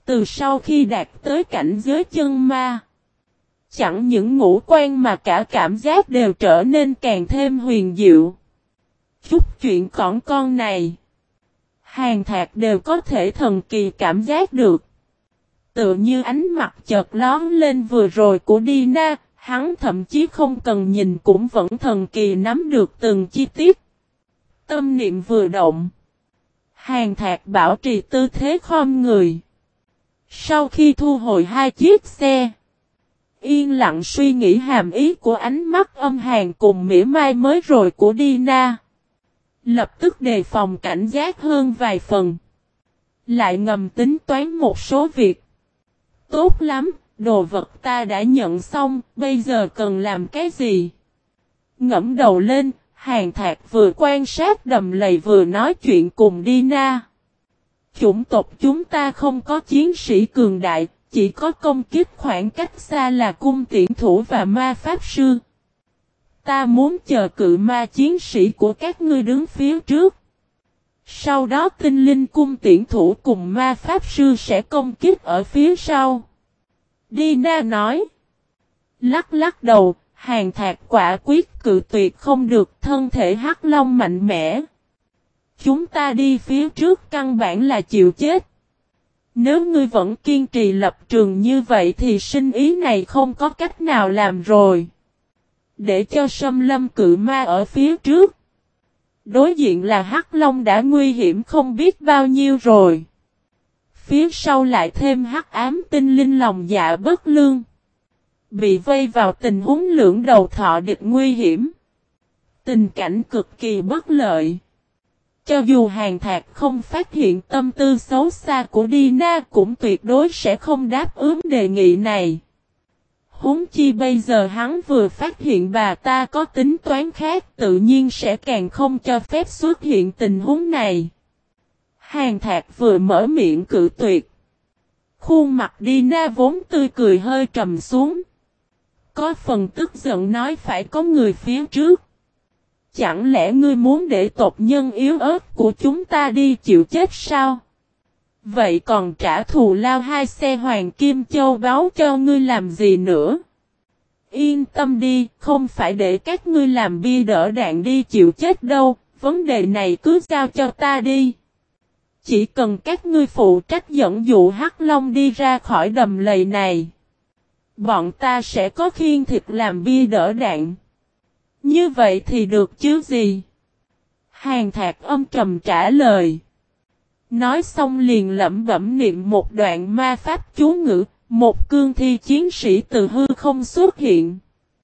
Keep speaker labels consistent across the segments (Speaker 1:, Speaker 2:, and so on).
Speaker 1: Từ sau khi đạt tới cảnh giới chân ma, chẳng những ngũ quan mà cả cảm giác đều trở nên càng thêm huyền diệu. Chút chuyện cỏn con này, Hàn Thạc đều có thể thần kỳ cảm giác được. Tựa như ánh mặt chợt lóe lên vừa rồi của Dina, hắn thậm chí không cần nhìn cũng vẫn thần kỳ nắm được từng chi tiết. Tâm niệm vừa động, Hàn Thạc bảo trì tư thế khom người. Sau khi thu hồi hai chiếc xe, yên lặng suy nghĩ hàm ý của ánh mắt âm hàn cùng mỉa mai mới rồi của Dina. Lập tức đề phòng cảnh giác hơn vài phần. Lại ngầm tính toán một số việc. Tốt lắm, đồ vật ta đã nhận xong, bây giờ cần làm cái gì? Ngẫm đầu lên, Hàn Thạc vừa quan sát đầm lầy vừa nói chuyện cùng Dina. Chủng tộc chúng ta không có chiến sĩ cường đại, chỉ có công kích khoảng cách xa là cung tiễn thủ và ma pháp sư. Ta muốn chờ cự ma chiến sĩ của các ngươi đứng phía trước. Sau đó tinh linh cung tiễn thủ cùng ma pháp sư sẽ công kích ở phía sau. Dina nói. Lắc lắc đầu, Hàn Thạc quả quyết cự tuyệt không được, thân thể hắc long mạnh mẽ. Chúng ta đi phía trước căn bản là chịu chết. Nếu ngươi vẫn kiên trì lập trường như vậy thì sinh ý này không có cách nào làm rồi. Để cho Sâm Lâm cự ma ở phía trước. Đối diện là hắc long đã nguy hiểm không biết bao nhiêu rồi. Phía sau lại thêm hắc ám tinh linh lòng dạ bất lương. Bị vây vào tình huống lưỡng đầu thọ địch nguy hiểm. Tình cảnh cực kỳ bất lợi. Cho dù Hàn Thạc không phát hiện tâm tư xấu xa của Dina cũng tuyệt đối sẽ không đáp ứng đề nghị này. Huống chi bây giờ hắn vừa phát hiện bà ta có tính toán khác tự nhiên sẽ càng không cho phép xuất hiện tình huống này. Hàn Thạc vừa mở miệng cự tuyệt. Khuôn mặt Dina vốn tươi cười hơi trầm xuống. Có phần tức giận nói phải có người phía trước. Chẳng lẽ ngươi muốn để tộc nhân yếu ớt của chúng ta đi chịu chết sao? Vậy còn trả thù lao hai xe hoàng kim châu báu cho ngươi làm gì nữa? Yên tâm đi, không phải để các ngươi làm bia đỡ đạn đi chịu chết đâu, vấn đề này cứ giao cho ta đi. Chỉ cần các ngươi phụ trách dẫn dụ Hắc Long đi ra khỏi đầm lầy này. Bọn ta sẽ có khiên thịt làm bia đỡ đạn. Như vậy thì được chứ gì? Hàn Thạc âm trầm trả lời. Nói xong liền lẩm bẩm niệm một đoạn ma pháp chú ngữ, một cương thi chiến sĩ từ hư không xuất hiện.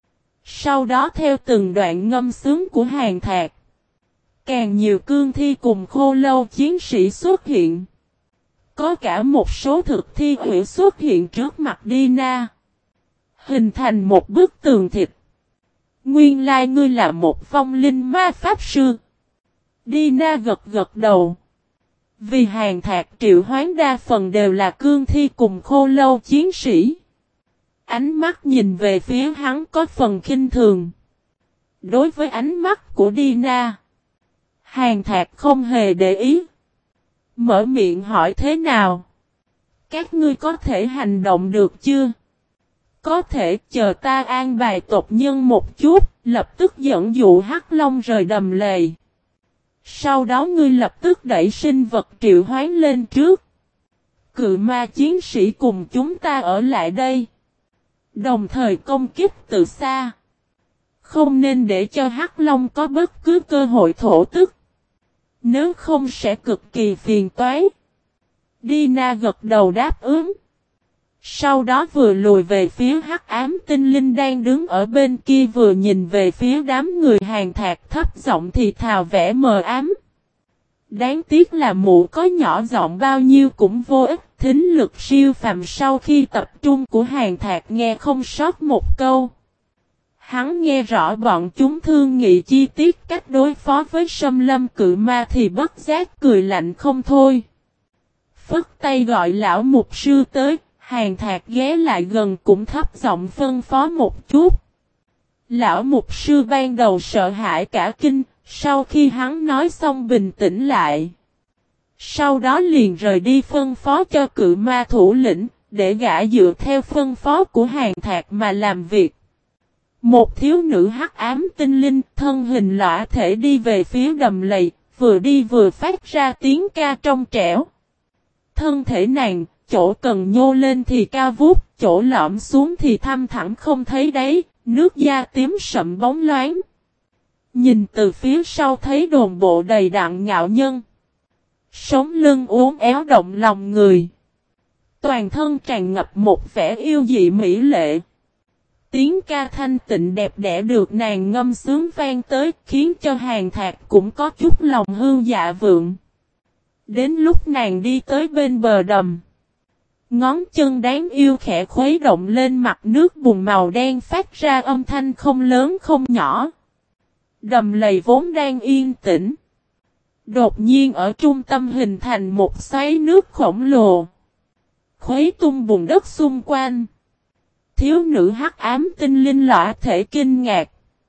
Speaker 1: Sau đó theo từng đoạn ngâm sướng của Hàn Thạc, càng nhiều cương thi cùng khô lâu chiến sĩ xuất hiện. Có cả một số thực thi hủy xuất hiện trước mặt Dina. Hình thành một bức tường thịt. Nguyên lai ngươi là một vong linh ma pháp sư. Dina gật gật đầu. Vì Hàn Thạc triệu hoán đa phần đều là cương thi cùng khô lâu chiến sĩ. Ánh mắt nhìn về phía hắn có phần khinh thường. Đối với ánh mắt của Dina, Hàn Thạc không hề để ý. Mở miệng hỏi thế nào? Các ngươi có thể hành động được chưa? Có thể chờ ta an bài tộc nhân một chút, lập tức dẫn dụ Hắc Long rời đầm lầy. Sau đó ngươi lập tức đẩy sinh vật triệu hoán lên trước. Cự ma chiến sĩ cùng chúng ta ở lại đây. Đồng thời công kích từ xa. Không nên để cho Hắc Long có bất cứ cơ hội thổ tức. Nếu không sẽ cực kỳ phiền toái. Dina gật đầu đáp ứng. Sau đó vừa lùi về phía Hắc Ám Tinh Linh đang đứng ở bên kia vừa nhìn về phía đám người Hàn Thạc thấp giọng thì thào vẻ mờ ám. Đáng tiếc là mụ có nhỏ giọng bao nhiêu cũng vô ích, thính lực siêu phàm sau khi tập trung của Hàn Thạc nghe không sót một câu. Hắn nghe rõ bọn chúng thương nghị chi tiết cách đối phó với Sâm Lâm cự ma thì bất giác cười lạnh không thôi. Phất tay gọi lão mục sư tới. Hàn Thạc ghé lại gần cũng thấp giọng phân phó một chút. Lão mục sư ban đầu sợ hãi cả kinh, sau khi hắn nói xong bình tĩnh lại. Sau đó liền rời đi phân phó cho cự ma thủ lĩnh, để gã dựa theo phân phó của Hàn Thạc mà làm việc. Một thiếu nữ hắc ám tinh linh, thân hình lõa thể đi về phía đầm lầy, vừa đi vừa phát ra tiếng ca trong trẻo. Thân thể nàng, chỗ cần nhô lên thì cao vút, chỗ lõm xuống thì thăm thẳm không thấy đáy, nước da tím sậm bóng loáng. Nhìn từ phía sau thấy đồn bộ đầy đặn ngạo nhân. Sống lưng uốn éo động lòng người. Toàn thân tràn ngập một vẻ yêu dị mỹ lệ. Tiếng ca thanh tịnh đẹp đẽ được nàng ngâm sướng vang tới, khiến cho Hàn Thạc cũng có chút lòng hương dạ vượng. Đến lúc nàng đi tới bên bờ đầm, ngón chân đáng yêu khẽ khuấy động lên mặt nước bùn màu đen phát ra âm thanh không lớn không nhỏ. Đầm lầy vốn đang yên tĩnh. Đột nhiên ở trung tâm hình thành một xoáy nước khổng lồ. Khuấy tung bùn đất xung quanh. Thiếu nữ hắc ám tinh linh lõa thể kinh ngạc.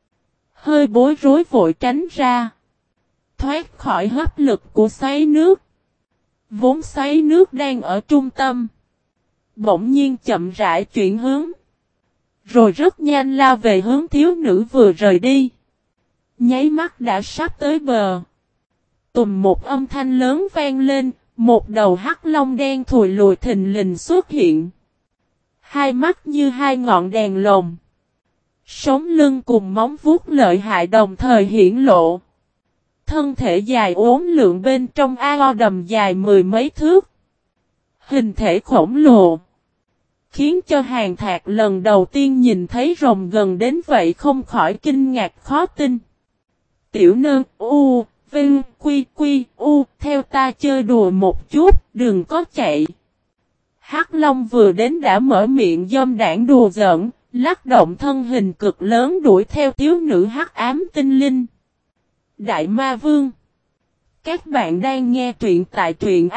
Speaker 1: Hơi bối rối vội tránh ra. Thoát khỏi hấp lực của xoáy nước. Vốn xoáy nước đang ở trung tâm. Bỗng nhiên chậm rãi chuyển hướng. Rồi rất nhanh lao về hướng thiếu nữ vừa rời đi. Nháy mắt đã sắp tới bờ. Tùm một âm thanh lớn vang lên. Một đầu hắc long đen thùi lùi thình lình xuất hiện. Hai mắt như hai ngọn đèn lồng. Sống lưng cùng móng vuốt lợi hại đồng thời hiển lộ. Thân thể dài uốn lượn bên trong ao đầm dài mười mấy thước. Hình thể khổng lồ. Khiến cho Hàn Thạc lần đầu tiên nhìn thấy rồng gần đến vậy không khỏi kinh ngạc khó tin. Tiểu nương u, vinh, quy quy, u, theo ta chơi đùa một chút, đừng có chạy. Hắc Long vừa đến đã mở miệng dâm đảng đùa giỡn, lắc động thân hình cực lớn đuổi theo thiếu nữ hắc ám tinh linh. Đại Ma Vương. Các bạn đang nghe truyện tại truyện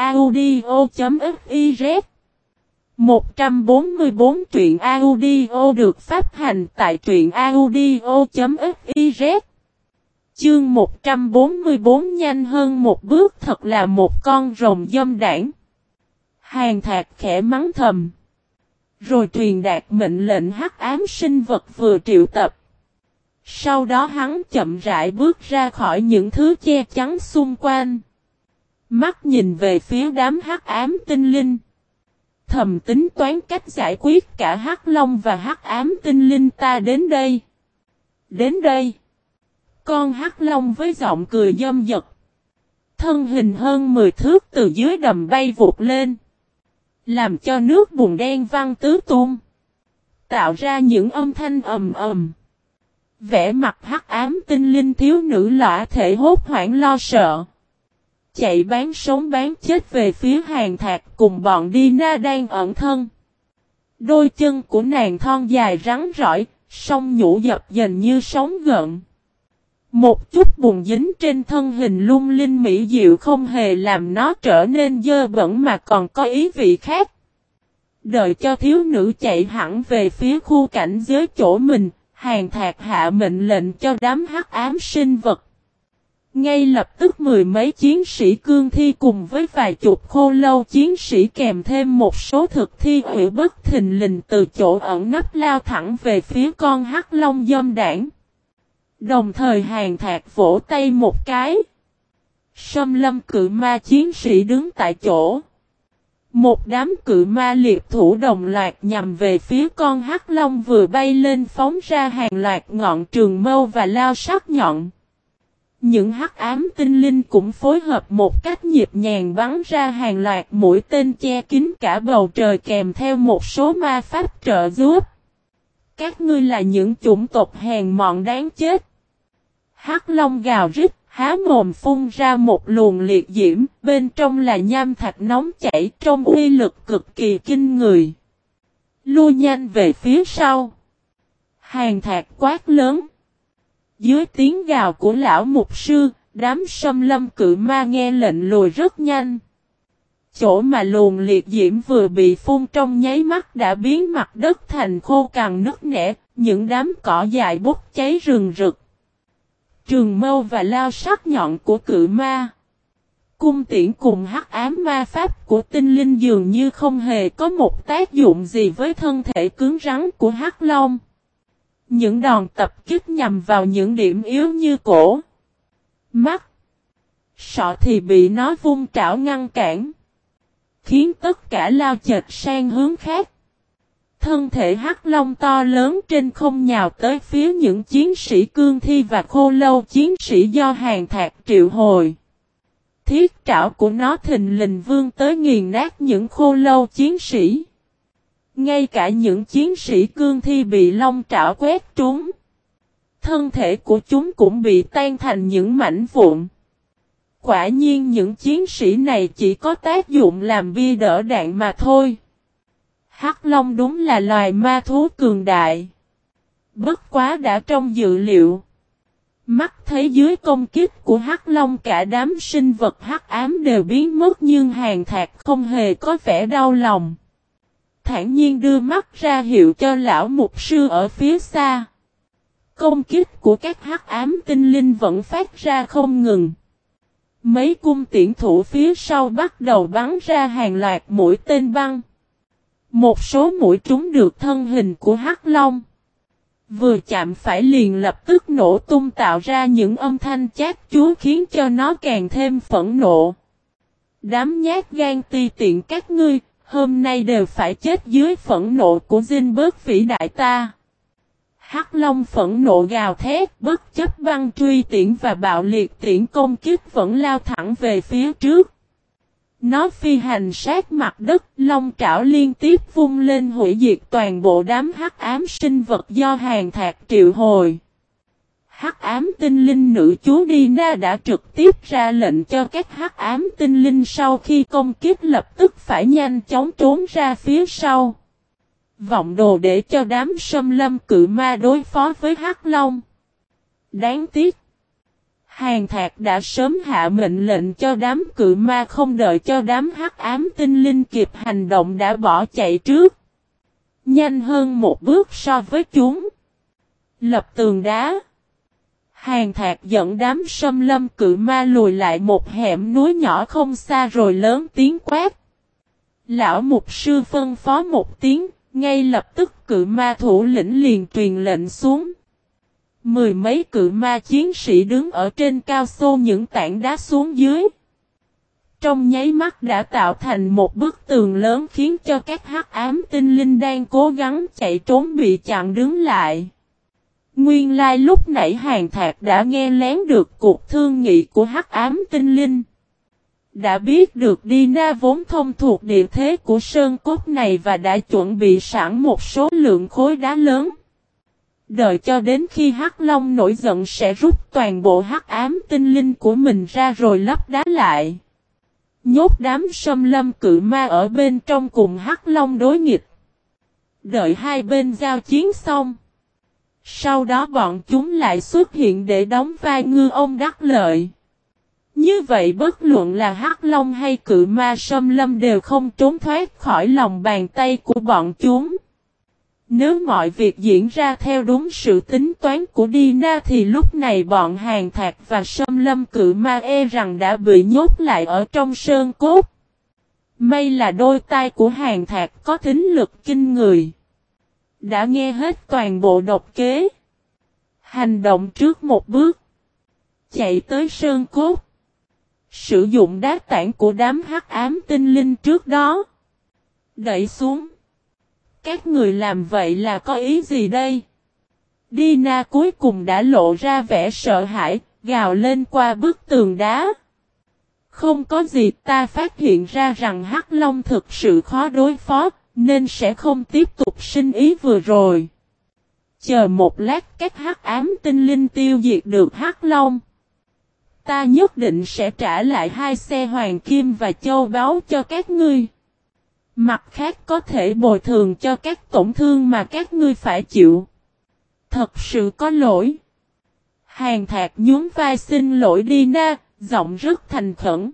Speaker 1: audio.fiz. 144 truyện audio được phát hành tại truyện audio.fiz. Chương 144 nhanh hơn một bước thật là một con rồng dâm đảng. Hàn Thạc khẽ mắng thầm. Rồi truyền đạt mệnh lệnh hắc ám sinh vật vừa triệu tập. Sau đó hắn chậm rãi bước ra khỏi những thứ che chắn xung quanh. Mắt nhìn về phía đám hắc ám tinh linh. Thầm tính toán cách giải quyết cả hắc long và hắc ám tinh linh ta đến đây. Đến đây. Con hắc long với giọng cười dâm dật. Thân hình hơn 10 thước từ dưới đầm bay vụt lên. Làm cho nước bùn đen văng tứ tung. Tạo ra những âm thanh ầm ầm. Vẻ mặt hắc ám tinh linh thiếu nữ lõa thể hốt hoảng lo sợ. Chạy bán sống bán chết về phía Hàn Thạc cùng bọn Dina đang ẩn thân. Đôi chân của nàng thon dài rắn rỏi, song nhũ dập dềnh như sóng gợn. Một chút bùn dính trên thân hình lung linh mỹ diệu không hề làm nó trở nên dơ bẩn mà còn có ý vị khác. Đợi cho thiếu nữ chạy hẳn về phía khu cảnh giới chỗ mình, Hàn Thạc hạ mệnh lệnh cho đám hắc ám sinh vật. Ngay lập tức mười mấy chiến sĩ cương thi cùng với vài chục khô lâu chiến sĩ kèm thêm một số thực thi hủy bất thình lình từ chỗ ẩn nấp lao thẳng về phía con hắc long dâm đảng. Đồng thời Hàn Thạc vỗ tay một cái. Xâm lâm cự ma chiến sĩ đứng tại chỗ. Một đám cự ma liệt thủ đồng loạt nhằm về phía con hắc long vừa bay lên phóng ra hàng loạt ngọn trường mâu và lao sắc nhọn. Những hắc ám tinh linh cũng phối hợp một cách nhịp nhàng bắn ra hàng loạt mũi tên che kín cả bầu trời kèm theo một số ma pháp trợ giúp. Các ngươi là những chủng tộc hèn mọn đáng chết. Hắc long gào rít, há mồm phun ra một luồng liệt diễm, bên trong là nham thạch nóng chảy trong uy lực cực kỳ kinh người. Lui nhanh về phía sau. Hàn Thạc quát lớn. Dưới tiếng gào của lão mục sư, đám xâm lâm cự ma nghe lệnh lùi rất nhanh. Chỗ mà luồng liệt diễm vừa bị phun trong nháy mắt đã biến mặt đất thành khô cằn nứt nẻ, những đám cỏ dại bốc cháy rừng rực. Trường mâu và lao sắc nhọn của cự ma. Cung tiễn cùng hắc ám ma pháp của tinh linh dường như không hề có một tác dụng gì với thân thể cứng rắn của hắc long. Những đòn tập kích nhằm vào những điểm yếu như cổ, mắt, sọ thì bị nó vung trảo ngăn cản, khiến tất cả lao chệch sang hướng khác. Thân thể hắc long to lớn trên không nhào tới phía những chiến sĩ cương thi và khô lâu chiến sĩ do Hàn Thạc triệu hồi. Thiết trảo của nó thình lình vươn tới nghiền nát những khô lâu chiến sĩ. Ngay cả những chiến sĩ cương thi bị long trảo quét trúng, thân thể của chúng cũng bị tan thành những mảnh vụn. Quả nhiên những chiến sĩ này chỉ có tác dụng làm bia đỡ đạn mà thôi. Hắc long đúng là loài ma thú cường đại. Bất quá đã trong dự liệu. Mắt thấy dưới công kích của hắc long cả đám sinh vật hắc ám đều biến mất, nhưng Hàn Thạc không hề có vẻ đau lòng. Thản nhiên đưa mắt ra hiệu cho lão mục sư ở phía xa. Công kích của các hắc ám tinh linh vẫn phát ra không ngừng. Mấy cung tiễn thủ phía sau bắt đầu bắn ra hàng loạt mũi tên băng. Một số mũi trúng được thân hình của hắc long. Vừa chạm phải liền lập tức nổ tung tạo ra những âm thanh chát chúa khiến cho nó càng thêm phẫn nộ. Đám nhát gan ti tiện các ngươi, hôm nay đều phải chết dưới phẫn nộ của dinh bớt vĩ đại ta. Hắc long phẫn nộ gào thét, bất chấp băng truy tiễn và bạo liệt tiễn công kích vẫn lao thẳng về phía trước. Nó phi hành sát mặt đất, long trảo liên tiếp vung lên hủy diệt toàn bộ đám hắc ám sinh vật do Hàn Thạc triệu hồi. Hắc ám tinh linh nữ chúa Dina đã trực tiếp ra lệnh cho các hắc ám tinh linh sau khi công kích lập tức phải nhanh chóng trốn ra phía sau. Vọng đồ để cho đám xâm lâm cự ma đối phó với hắc long. Đáng tiếc, Hàn Thạc đã sớm hạ mệnh lệnh cho đám cự ma, không đợi cho đám hắc ám tinh linh kịp hành động đã bỏ chạy trước. Nhanh hơn một bước so với chúng. Lập tường đá. Hàn Thạc dẫn đám xâm lâm cự ma lùi lại một hẻm núi nhỏ không xa rồi lớn tiếng quát. Lão mục sư phân phó một tiếng, ngay lập tức cự ma thủ lĩnh liền truyền lệnh xuống. Mười mấy cự ma chiến sĩ đứng ở trên cao xô những tảng đá xuống dưới. Trong nháy mắt đã tạo thành một bức tường lớn khiến cho các hắc ám tinh linh đang cố gắng chạy trốn bị chặn đứng lại. Nguyên lai lúc nãy Hàn Thạc đã nghe lén được cuộc thương nghị của hắc ám tinh linh. Đã biết được Dina vốn thông thuộc địa thế của sơn cốt này và đã chuẩn bị sẵn một số lượng khối đá lớn. Đợi cho đến khi hắc long nổi giận sẽ rút toàn bộ hắc ám tinh linh của mình ra rồi lấp đá lại. Nhốt đám xâm lâm cự ma ở bên trong cùng hắc long đối nghịch. Đợi hai bên giao chiến xong. Sau đó bọn chúng lại xuất hiện để đóng vai ngư ông đắc lợi. Như vậy bất luận là hắc long hay cự ma xâm lâm đều không trốn thoát khỏi lòng bàn tay của bọn chúng. Nếu mọi việc diễn ra theo đúng sự tính toán của Dina thì lúc này bọn Hàn Thạc và xâm lâm cự ma rằng đã bị nhốt lại ở trong sơn cốt. May là đôi tai của Hàn Thạc có thính lực kinh người. Đã nghe hết toàn bộ độc kế. Hành động trước một bước. Chạy tới sơn cốt. Sử dụng đá tảng của đám hắc ám tinh linh trước đó. Đẩy xuống. Các người làm vậy là có ý gì đây? Dina cuối cùng đã lộ ra vẻ sợ hãi, gào lên qua bức tường đá. Không có gì, ta phát hiện ra rằng hắc long thực sự khó đối phó, nên sẽ không tiếp tục sinh ý vừa rồi. Chờ một lát các hắc ám tinh linh tiêu diệt được hắc long. Ta nhất định sẽ trả lại 2 xe hoàng kim và châu báu cho các ngươi. Mặt khác có thể bồi thường cho các tổn thương mà các ngươi phải chịu. Thật sự có lỗi. Hàn Thạc nhún vai xin lỗi Dina, giọng rất thành khẩn.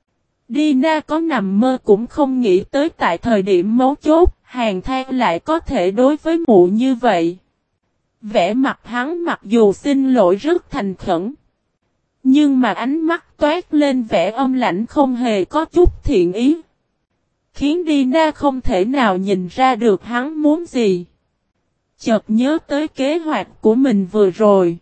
Speaker 1: Dina có nằm mơ cũng không nghĩ tới tại thời điểm mấu chốt, Hàn Thạc lại có thể đối với mụ như vậy. Vẻ mặt hắn mặc dù xin lỗi rất thành khẩn. Nhưng mà ánh mắt toát lên vẻ âm lãnh không hề có chút thiện ý. Khiến Dina không thể nào nhìn ra được hắn muốn gì. Chợt nhớ tới kế hoạch của mình vừa rồi.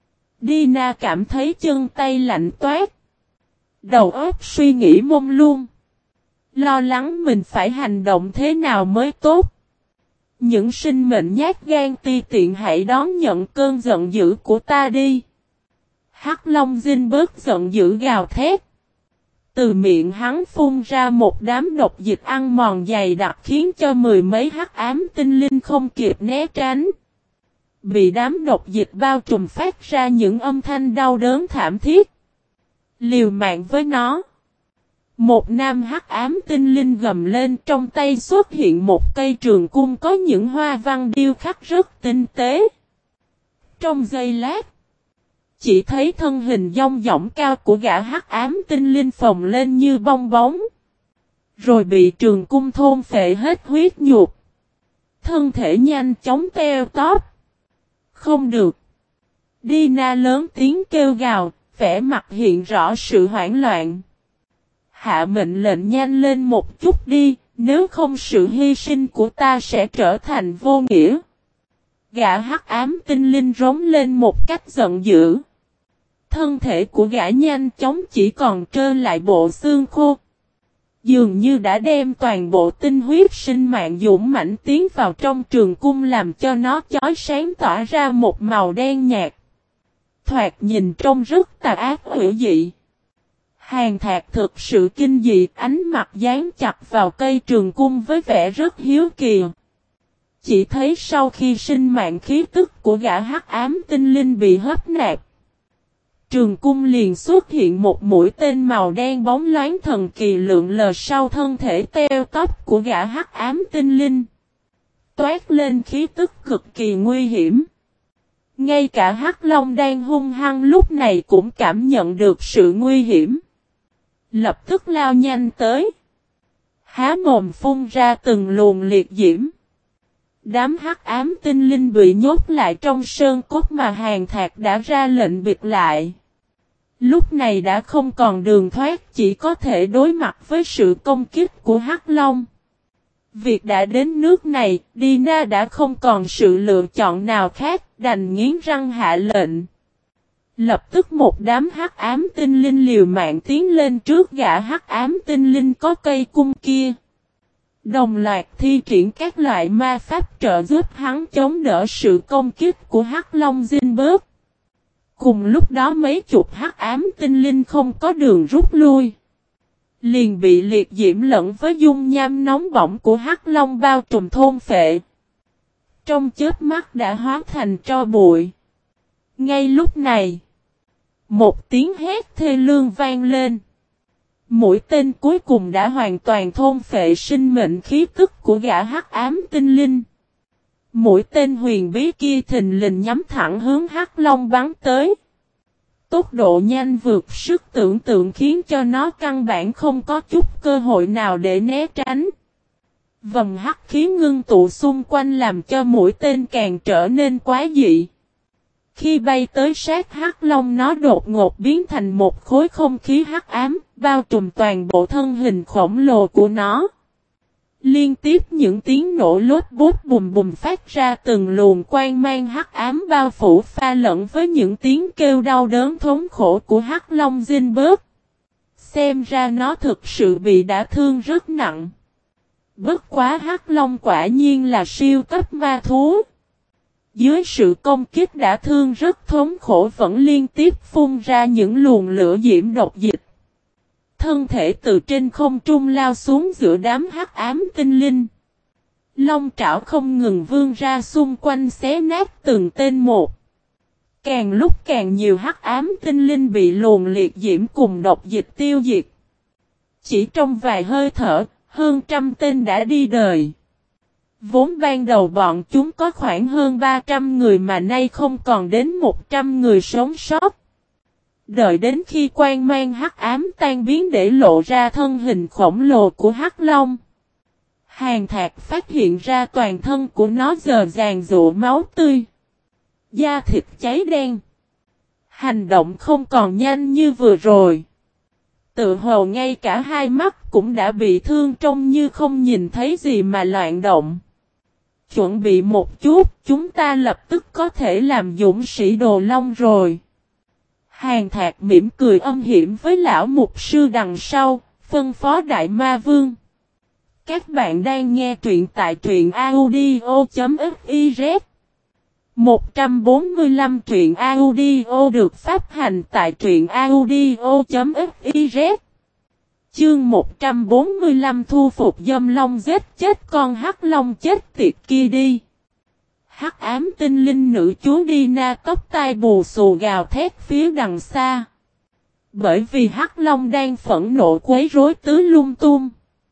Speaker 1: Dina cảm thấy chân tay lạnh toát. Đầu óc suy nghĩ mông lung. Lo lắng mình phải hành động thế nào mới tốt. Những sinh mệnh nhát gan ti tiện hãy đón nhận cơn giận dữ của ta đi. Hắc Long bớt giận dữ gào thét. Từ miệng hắn phun ra một đám độc dịch ăn mòn dày đặc khiến cho mười mấy hắc ám tinh linh không kịp né tránh. Bị đám độc dịch bao trùm phát ra những âm thanh đau đớn thảm thiết. Liều mạng với nó. Một nam hắc ám tinh linh gầm lên, trong tay xuất hiện một cây trường cung có những hoa văn điêu khắc rất tinh tế. Trong giây lát, chỉ thấy thân hình dong dỏng cao của gã hắc ám tinh linh phồng lên như bong bóng. Rồi bị trường cung thôn phệ hết huyết nhục. Thân thể nhanh chóng teo tóp. Không được. Dina lớn tiếng kêu gào, vẻ mặt hiện rõ sự hoảng loạn. Hạ mệnh lệnh nhanh lên một chút đi, nếu không sự hy sinh của ta sẽ trở thành vô nghĩa. Gã hắc ám tinh linh rống lên một cách giận dữ. Thân thể của gã nhanh chóng chỉ còn trơ lại bộ xương khô. Dường như đã đem toàn bộ tinh huyết sinh mạng dũng mãnh tiến vào trong trường cung làm cho nó chói sáng tỏa ra một màu đen nhạt. Thoạt nhìn trông rất tà ác hủy dị. Hàn Thạc thực sự kinh dị, ánh mặt dán chặt vào cây trường cung với vẻ rất hiếu kỳ. Chỉ thấy sau khi sinh mạng khí tức của gã hắc ám tinh linh bị hấp nạp, trường cung liền xuất hiện một mũi tên màu đen bóng loáng thần kỳ lượn lờ sau thân thể teo tóp của gã hắc ám tinh linh. Toát lên khí tức cực kỳ nguy hiểm. Ngay cả Hắc Long đang hung hăng lúc này cũng cảm nhận được sự nguy hiểm. Lập tức lao nhanh tới. Há mồm phun ra từng luồng liệt diễm. Đám hắc ám tinh linh bị nhốt lại trong sơn cốt mà Hàn Thạc đã ra lệnh bịt lại. Lúc này đã không còn đường thoát, chỉ có thể đối mặt với sự công kích của Hắc Long. Việc đã đến nước này, Dina đã không còn sự lựa chọn nào khác, đành nghiến răng hạ lệnh. Lập tức một đám hắc ám tinh linh liều mạng tiến lên trước gã hắc ám tinh linh có cây cung kia. Đồng loạt thi triển các loại ma pháp trợ giúp hắn chống đỡ sự công kích của Hắc Long bớt. Cùng lúc đó mấy chục hắc ám tinh linh không có đường rút lui. Liền bị liệt diễm lẫn với dung nham nóng bỏng của Hắc Long bao trùm thôn phệ. Trong chớp mắt đã hóa thành tro bụi. Ngay lúc này, một tiếng hét thê lương vang lên. Mũi tên cuối cùng đã hoàn toàn thôn phệ sinh mệnh khí tức của gã hắc ám tinh linh. Mũi tên huyền bí kia thình lình nhắm thẳng hướng Hắc Long bắn tới. Tốc độ nhanh vượt sức tưởng tượng khiến cho nó căn bản không có chút cơ hội nào để né tránh. Vầng hắc khí ngưng tụ xung quanh làm cho mũi tên càng trở nên quái dị. Khi bay tới sát Hắc Long, nó đột ngột biến thành một khối không khí hắc ám, bao trùm toàn bộ thân hình khổng lồ của nó. Liên tiếp những tiếng nổ lốt bút bùm bùm phát ra từng luồng quang mang hắc ám bao phủ pha lẫn với những tiếng kêu đau đớn thống khổ của Hắc Long bớt. Xem ra nó thực sự bị đả thương rất nặng. Bất quá Hắc Long quả nhiên là siêu cấp ma thú. Dưới sự công kích đã thương rất thống khổ vẫn liên tiếp phun ra những luồng lửa diễm độc dịch. Thân thể từ trên không trung lao xuống giữa đám hắc ám tinh linh. Long trảo không ngừng vươn ra xung quanh xé nát từng tên một. Càng lúc càng nhiều hắc ám tinh linh bị luồng liệt diễm cùng độc dịch tiêu diệt. Chỉ trong vài hơi thở, hơn trăm tên đã đi đời. Vốn ban đầu bọn chúng có khoảng hơn 300 người mà nay không còn đến 100 người sống sót. Đợi đến khi quang mang hắc ám tan biến để lộ ra thân hình khổng lồ của Hắc Long. Hàn Thạc phát hiện ra toàn thân của nó giờ ràn rụa máu tươi. Da thịt cháy đen. Hành động không còn nhanh như vừa rồi. Tự hồ ngay cả hai mắt cũng đã bị thương trông như không nhìn thấy gì mà loạn động. Chuẩn bị một chút, chúng ta lập tức có thể làm dũng sĩ Đồ Long rồi. Hàn Thạc mỉm cười âm hiểm với lão mục sư đằng sau, phân phó Đại Ma Vương. Các bạn đang nghe truyện tại truyện audio.fiz. 145 truyện audio được phát hành tại truyện audio.fiz. Chương 145 thu phục Dâm Long giết chết con Hắc Long chết tiệt kia đi. Hắc ám tinh linh nữ chúa Dina tóc tai bù xù gào thét phía đằng xa. Bởi vì Hắc Long đang phẫn nộ quấy rối tứ lung tung.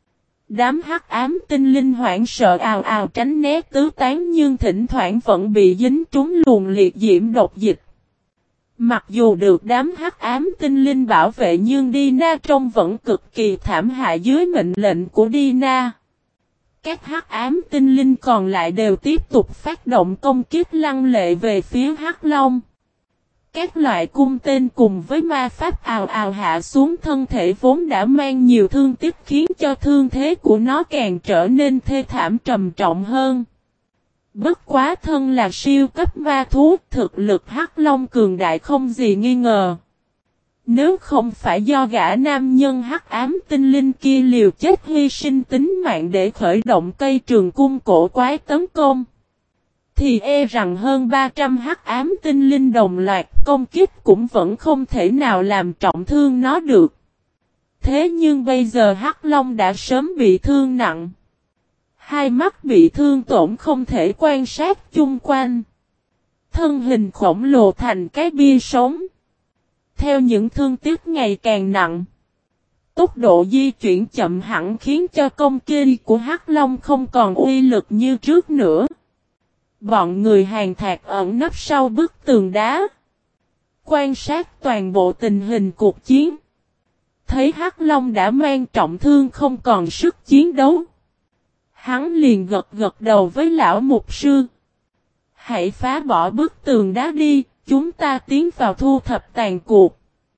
Speaker 1: Đám hắc ám tinh linh hoảng sợ ào ào tránh né tứ tán nhưng thỉnh thoảng vẫn bị dính trúng luồng liệt diễm độc dịch. Mặc dù được đám hắc ám tinh linh bảo vệ nhưng Dina trông vẫn cực kỳ thảm hại dưới mệnh lệnh của Dina. Các hắc ám tinh linh còn lại đều tiếp tục phát động công kích lăng lệ về phía Hắc Long. Các loại cung tên cùng với ma pháp ào ào hạ xuống thân thể vốn đã mang nhiều thương tích khiến cho thương thế của nó càng trở nên thê thảm trầm trọng hơn. Bất quá thân là siêu cấp ma thú, thực lực Hắc Long cường đại không gì nghi ngờ. Nếu không phải do gã nam nhân hắc ám tinh linh kia liều chết hy sinh tính mạng để khởi động cây trường cung cổ quái tấn công, thì e rằng hơn 300 hắc ám tinh linh đồng loạt công kích cũng vẫn không thể nào làm trọng thương nó được. Thế nhưng bây giờ Hắc Long đã sớm bị thương nặng. Hai mắt bị thương tổn không thể quan sát chung quanh. Thân hình khổng lồ thành cái bia sống. Theo những thương tiếc ngày càng nặng, tốc độ di chuyển chậm hẳn khiến cho công kích của Hắc Long không còn uy lực như trước nữa. Bọn người Hàn Thạc ẩn nấp sau bức tường đá, quan sát toàn bộ tình hình cuộc chiến. Thấy Hắc Long đã mang trọng thương không còn sức chiến đấu, hắn liền gật gật đầu với lão mục sư. Hãy phá bỏ bức tường đá đi, chúng ta tiến vào thu thập tàn cuộc.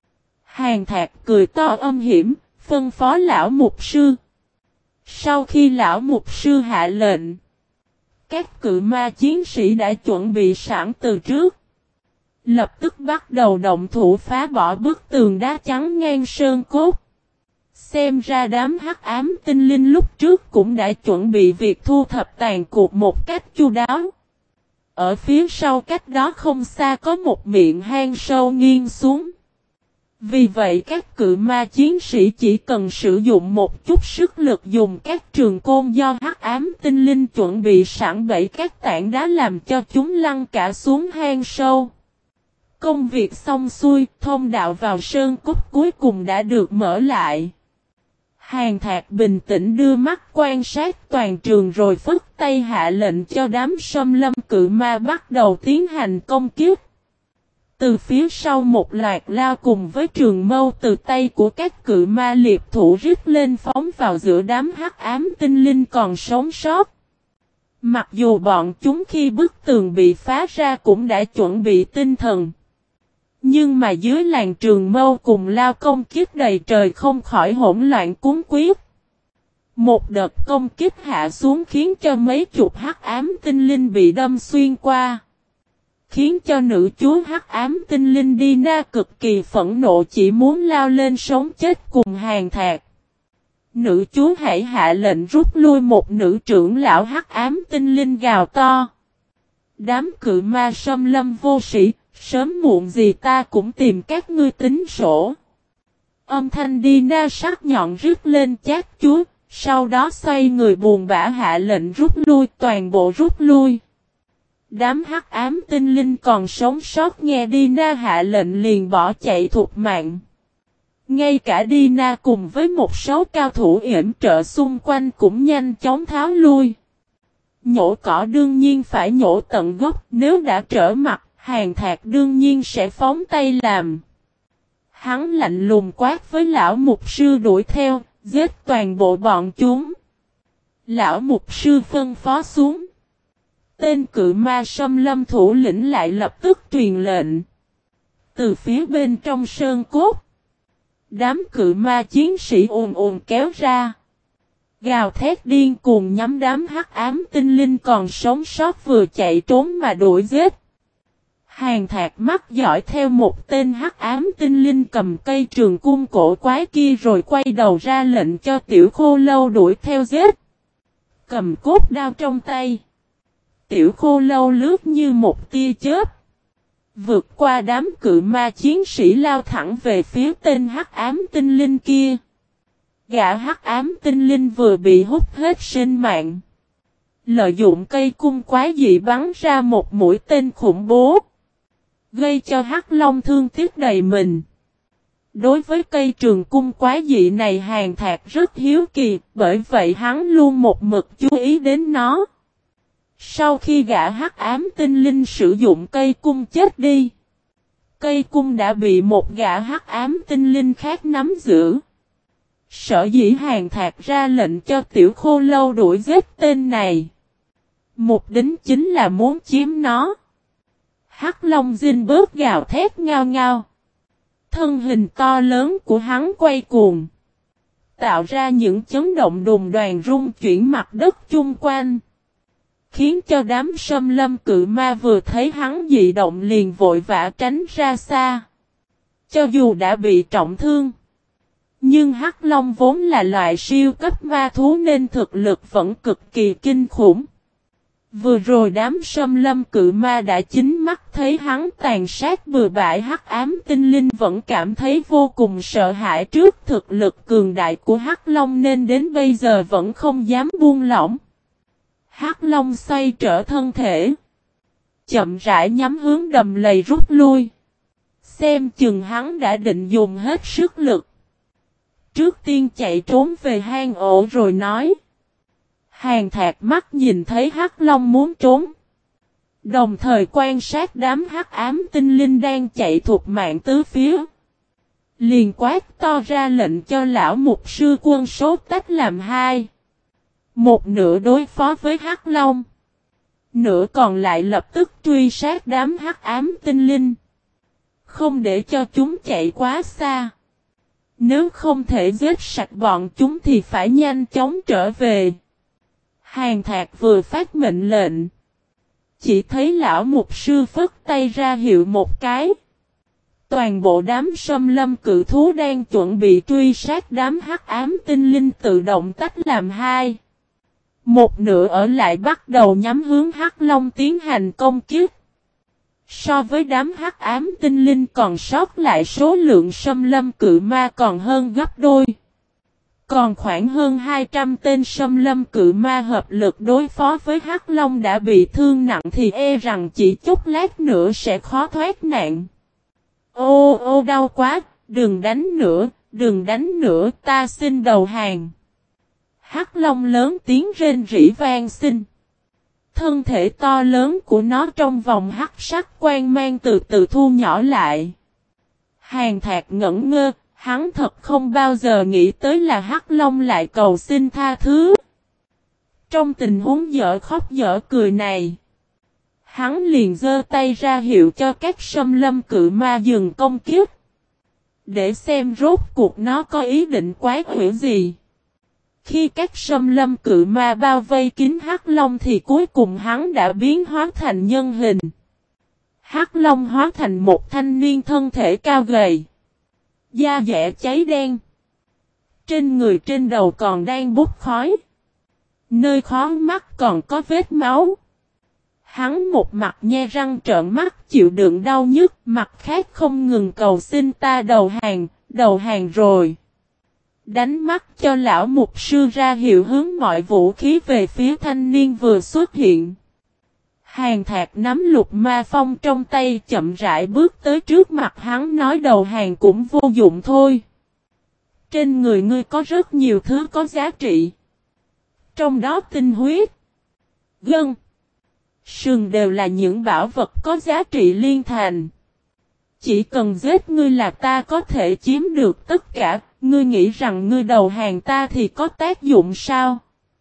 Speaker 1: Hàn Thạc cười to âm hiểm, phân phó lão mục sư. Sau khi lão mục sư hạ lệnh, các cự ma chiến sĩ đã chuẩn bị sẵn từ trước. Lập tức bắt đầu động thủ phá bỏ bức tường đá trắng ngang sơn cốt. Xem ra đám hắc ám tinh linh lúc trước cũng đã chuẩn bị việc thu thập tàn cuộc một cách chu đáo. Ở phía sau cách đó không xa có một miệng hang sâu nghiêng xuống. Vì vậy các cự ma chiến sĩ chỉ cần sử dụng một chút sức lực dùng các trường côn do hắc ám tinh linh chuẩn bị sẵn bẫy các tảng đá làm cho chúng lăn cả xuống hang sâu. Công việc xong xuôi, thông đạo vào sơn cốt cuối cùng đã được mở lại. Hàn Thạc bình tĩnh đưa mắt quan sát toàn trường rồi phất tay hạ lệnh cho đám xâm lâm cự ma bắt đầu tiến hành công kích. Từ phía sau một loạt lao cùng với trường mâu từ tay của các cự ma liệp thủ rít lên phóng vào giữa đám hắc ám tinh linh còn sống sót. Mặc dù bọn chúng khi bức tường bị phá ra cũng đã chuẩn bị tinh thần, nhưng mà dưới làn trường mâu cùng lao công kích đầy trời không khỏi hỗn loạn cuốn quyết. Một đợt công kích hạ xuống khiến cho mấy chục hắc ám tinh linh bị đâm xuyên qua. Khiến cho nữ chúa hắc ám tinh linh Dina cực kỳ phẫn nộ chỉ muốn lao lên sống chết cùng Hàn Thạc. Nữ chúa hãy hạ lệnh rút lui một nữ trưởng lão hắc ám tinh linh gào to. Đám cự ma xâm lâm vô sĩ, sớm muộn gì ta cũng tìm các ngươi tính sổ. Âm thanh Dina sắc nhọn rít lên chát chúa, sau đó xoay người buồn bã hạ lệnh rút lui, toàn bộ rút lui. Đám hắc ám tinh linh còn sống sót nghe Dina hạ lệnh liền bỏ chạy thục mạng. Ngay cả Dina cùng với một số cao thủ yểm trợ xung quanh cũng nhanh chóng tháo lui. Nhổ cỏ đương nhiên phải nhổ tận gốc, nếu đã trở mặt, Hàn Thạc đương nhiên sẽ phóng tay làm. Hắn lạnh lùng quát với lão mục sư đuổi theo, giết toàn bộ bọn chúng. Lão mục sư phân phó xuống. Tên cự ma xâm lâm thủ lĩnh lại lập tức truyền lệnh. Từ phía bên trong sơn cốt, đám cự ma chiến sĩ ùn ùn kéo ra. Gào thét điên cuồng nhắm đám hắc ám tinh linh còn sống sót vừa chạy trốn mà đuổi giết. Hàn Thạc mắt dõi theo một tên hắc ám tinh linh cầm cây trường cung cổ quái kia rồi quay đầu ra lệnh cho Tiểu Khô Lâu đuổi theo giết. Cầm cốt đao trong tay, Tiểu Khô Lâu lướt như một tia chớp, vượt qua đám cự ma chiến sĩ lao thẳng về phía tên hắc ám tinh linh kia. Gã hắc ám tinh linh vừa bị hút hết sinh mạng, lợi dụng cây cung quái dị bắn ra một mũi tên khủng bố, gây cho Hắc Long thương tiếc đầy mình. Đối với cây trường cung quái dị này Hàn Thạc rất hiếu kỳ, bởi vậy hắn luôn một mực chú ý đến nó. Sau khi gã hắc ám tinh linh sử dụng cây cung chết đi, cây cung đã bị một gã hắc ám tinh linh khác nắm giữ. Sở dĩ Hàn Thạc ra lệnh cho Tiểu Khô Lâu đuổi giết tên này, mục đích chính là muốn chiếm nó. Hắc Long Dinh bớt gào thét ngao ngao. Thân hình to lớn của hắn quay cuồng, tạo ra những chấn động đùng đoàn rung chuyển mặt đất chung quanh, khiến cho đám xâm lâm cự ma vừa thấy hắn dị động liền vội vã tránh ra xa. Cho dù đã bị trọng thương, nhưng Hắc Long vốn là loại siêu cấp ma thú nên thực lực vẫn cực kỳ kinh khủng. Vừa rồi đám xâm lâm cự ma đã chính mắt thấy hắn tàn sát bừa bãi hắc ám tinh linh vẫn cảm thấy vô cùng sợ hãi trước thực lực cường đại của Hắc Long nên đến bây giờ vẫn không dám buông lỏng. Hắc Long xoay trở thân thể, chậm rãi nhắm hướng đầm lầy rút lui. Xem chừng hắn đã định dùng hết sức lực. Trước tiên chạy trốn về hang ổ rồi nói. Hàn Thạc mắt nhìn thấy Hắc Long muốn trốn, đồng thời quan sát đám hắc ám tinh linh đang chạy thuộc mạng tứ phía. Liền quát to ra lệnh cho lão mục sư quân số tách làm hai. Một nửa đối phó với Hắc Long, nửa còn lại lập tức truy sát đám hắc ám tinh linh, không để cho chúng chạy quá xa. Nếu không thể giết sạch bọn chúng thì phải nhanh chóng trở về. Hàn Thạc vừa phát mệnh lệnh, chỉ thấy lão mục sư phất tay ra hiệu một cái. Toàn bộ đám xâm lâm cự thú đang chuẩn bị truy sát đám hắc ám tinh linh tự động tách làm hai. Một nửa ở lại bắt đầu nhắm hướng Hắc Long tiến hành công kích. So với đám hắc ám tinh linh còn sót lại số lượng xâm lâm cự ma còn hơn gấp đôi. Còn khoảng hơn 200 tên xâm lâm cự ma hợp lực đối phó với Hắc Long đã bị thương nặng thì e rằng chỉ chút lát nữa sẽ khó thoát nạn. Ô ô đau quá, đừng đánh nữa, ta xin đầu hàng. Hắc Long lớn tiếng rên rỉ vang xin. Thân thể to lớn của nó trong vòng hắc sắc quang mang từ từ thu nhỏ lại. Hàn Thạc ngẩn ngơ, hắn thật không bao giờ nghĩ tới là Hắc Long lại cầu xin tha thứ. Trong tình huống dở khóc dở cười này, hắn liền giơ tay ra hiệu cho các xâm lâm cự ma dừng công kích, để xem rốt cuộc nó có ý định quái quỷ gì. Khi các xâm lâm cự ma bao vây kín Hắc Long thì cuối cùng hắn đã biến hóa thành nhân hình. Hắc Long hóa thành một thanh niên thân thể cao gầy, da dẻ cháy đen, trên người trên đầu còn đang bốc khói, nơi khóe mắt còn có vết máu. Hắn một mặt nhe răng trợn mắt chịu đựng đau nhức, mặt khác không ngừng cầu xin ta đầu hàng rồi. Đánh mắt cho lão mục sư ra hiệu hướng mọi vũ khí về phía thanh niên vừa xuất hiện. Hàn Thạc nắm lục ma phong trong tay chậm rãi bước tới trước mặt hắn nói đầu hàng cũng vô dụng thôi. Trên người ngươi có rất nhiều thứ có giá trị. Trong đó tinh huyết, gân, sừng đều là những bảo vật có giá trị liên thành. Chỉ cần giết ngươi là ta có thể chiếm được tất cả, ngươi nghĩ rằng ngươi đầu hàng ta thì có tác dụng sao?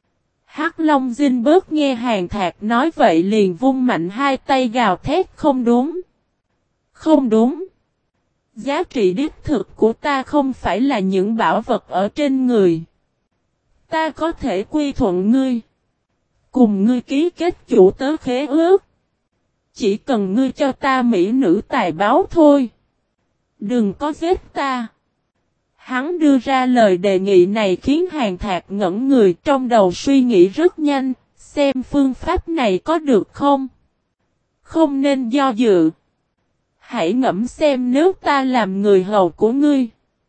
Speaker 1: Hắc Long Dinh bớt nghe Hàn Thạc nói vậy liền vung mạnh hai tay gào thét không đúng. Không đúng. Giá trị đích thực của ta không phải là những bảo vật ở trên người. Ta có thể quy thuận ngươi. Cùng ngươi ký kết chủ tớ khế ước. Chỉ cần ngươi cho ta mỹ nữ tài báo thôi. Đừng có giết ta. Hắn đưa ra lời đề nghị này khiến Hàn Thạc ngẩn người, trong đầu suy nghĩ rất nhanh, xem phương pháp này có được không? Không nên do dự. Hãy ngẫm xem nếu ta làm người hầu của ngươi.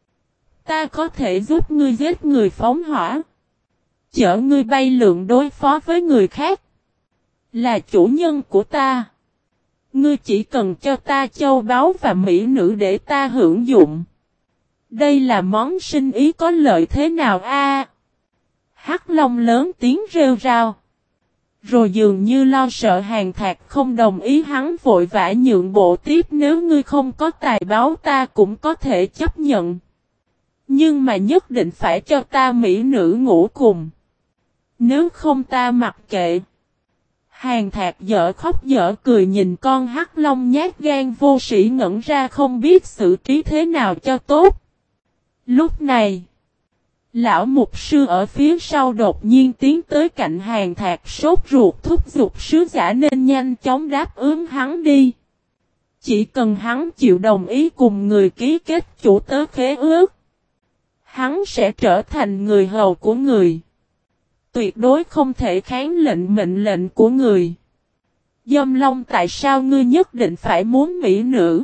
Speaker 1: Ta có thể giúp ngươi giết người phóng hỏa. Chở ngươi bay lượn đối phó với người khác. Là chủ nhân của ta. Ngươi chỉ cần cho ta châu báu và mỹ nữ để ta hưởng dụng. Đây là món sinh ý có lợi thế nào a? Hắc Long lớn tiếng rêu rao. Rồi dường như lo sợ Hàn Thạc không đồng ý, hắn vội vã nhượng bộ tiếp, nếu ngươi không có tài báo ta cũng có thể chấp nhận. Nhưng mà nhất định phải cho ta mỹ nữ ngủ cùng. Nếu không ta mặc kệ. Hàn Thạc dở khóc dở cười nhìn con Hắc Long nhát gan vô sĩ ngẩn ra không biết xử trí thế nào cho tốt. Lúc này, lão mục sư ở phía sau đột nhiên tiến tới cạnh Hàn Thạc, sốt ruột thúc giục sứ giả nên nhanh chóng đáp ứng hắn đi. Chỉ cần hắn chịu đồng ý cùng người ký kết chủ tớ khế ước, hắn sẽ trở thành người hầu của người. Tuyệt đối không thể kháng mệnh lệnh của người. Dâm Long, tại sao ngươi nhất định phải muốn mỹ nữ?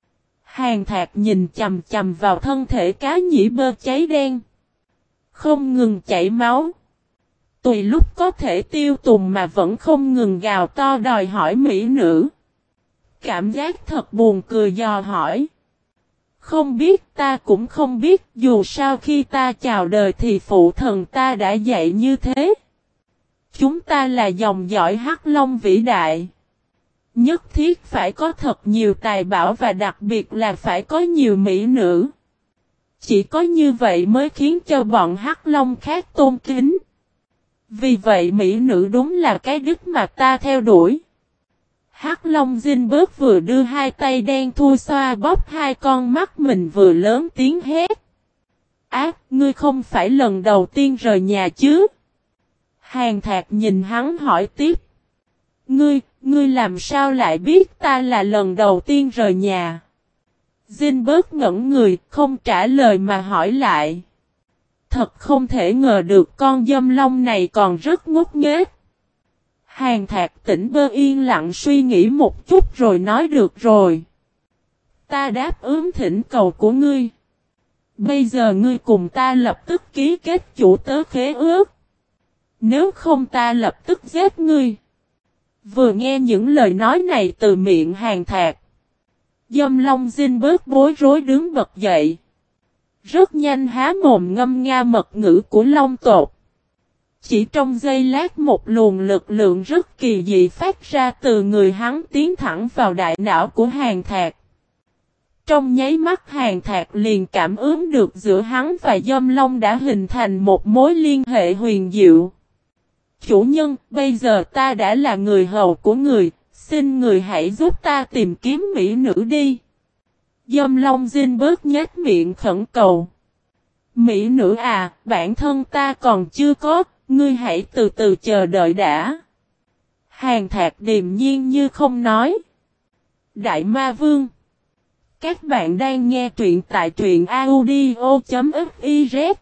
Speaker 1: Hàn Thạc nhìn chằm chằm vào thân thể cá nhĩ bơ cháy đen. Không ngừng chảy máu. Tùy lúc có thể tiêu tùng mà vẫn không ngừng gào to đòi hỏi mỹ nữ. Cảm giác thật buồn cười dò hỏi. Không biết, ta cũng không biết, dù sao khi ta chào đời thì phụ thần ta đã dạy như thế. Chúng ta là dòng dõi Hắc Long vĩ đại. Nhất thiết phải có thật nhiều tài bảo và đặc biệt là phải có nhiều mỹ nữ. Chỉ có như vậy mới khiến cho bọn Hắc Long khác tôn kính. Vì vậy mỹ nữ đúng là cái đích mà ta theo đuổi. Hắc Long Zinberg vừa đưa hai tay đen thui xoa bóp hai con mắt mình vừa lớn tiếng hét. Ác, ngươi không phải lần đầu tiên rời nhà chứ? Hàn Thạc nhìn hắn hỏi tiếp. Ngươi làm sao lại biết ta là lần đầu tiên rời nhà? Zinberg ngẩn người, không trả lời mà hỏi lại. Thật không thể ngờ được con dâm long này còn rất ngốc nghếch. Hàn Thạc tỉnh bơ yên lặng suy nghĩ một chút rồi nói được rồi. Ta đáp ứng thỉnh cầu của ngươi. Bây giờ ngươi cùng ta lập tức ký kết chủ tớ khế ước. Nếu không ta lập tức giết ngươi. Vừa nghe những lời nói này từ miệng Hàn Thạc, dâm long Zinberg bối rối đứng bật dậy. Rất nhanh há mồm ngâm nga mật ngữ của long tộc. Chỉ trong giây lát một luồng lực lượng rất kỳ dị phát ra từ người hắn tiến thẳng vào đại não của Hàn Thạc. Trong nháy mắt Hàn Thạc liền cảm ứng được giữa hắn và dâm long đã hình thành một mối liên hệ huyền diệu. Chủ nhân, bây giờ ta đã là người hầu của người, xin người hãy giúp ta tìm kiếm mỹ nữ đi. Dâm long Zinberg nhếch miệng khẩn cầu. Mỹ nữ à, bản thân ta còn chưa có, ngươi hãy từ từ chờ đợi đã. Hàn Thạc điềm nhiên như không nói. Đại Ma Vương. Các bạn đang nghe truyện tại truyện audio.fiz.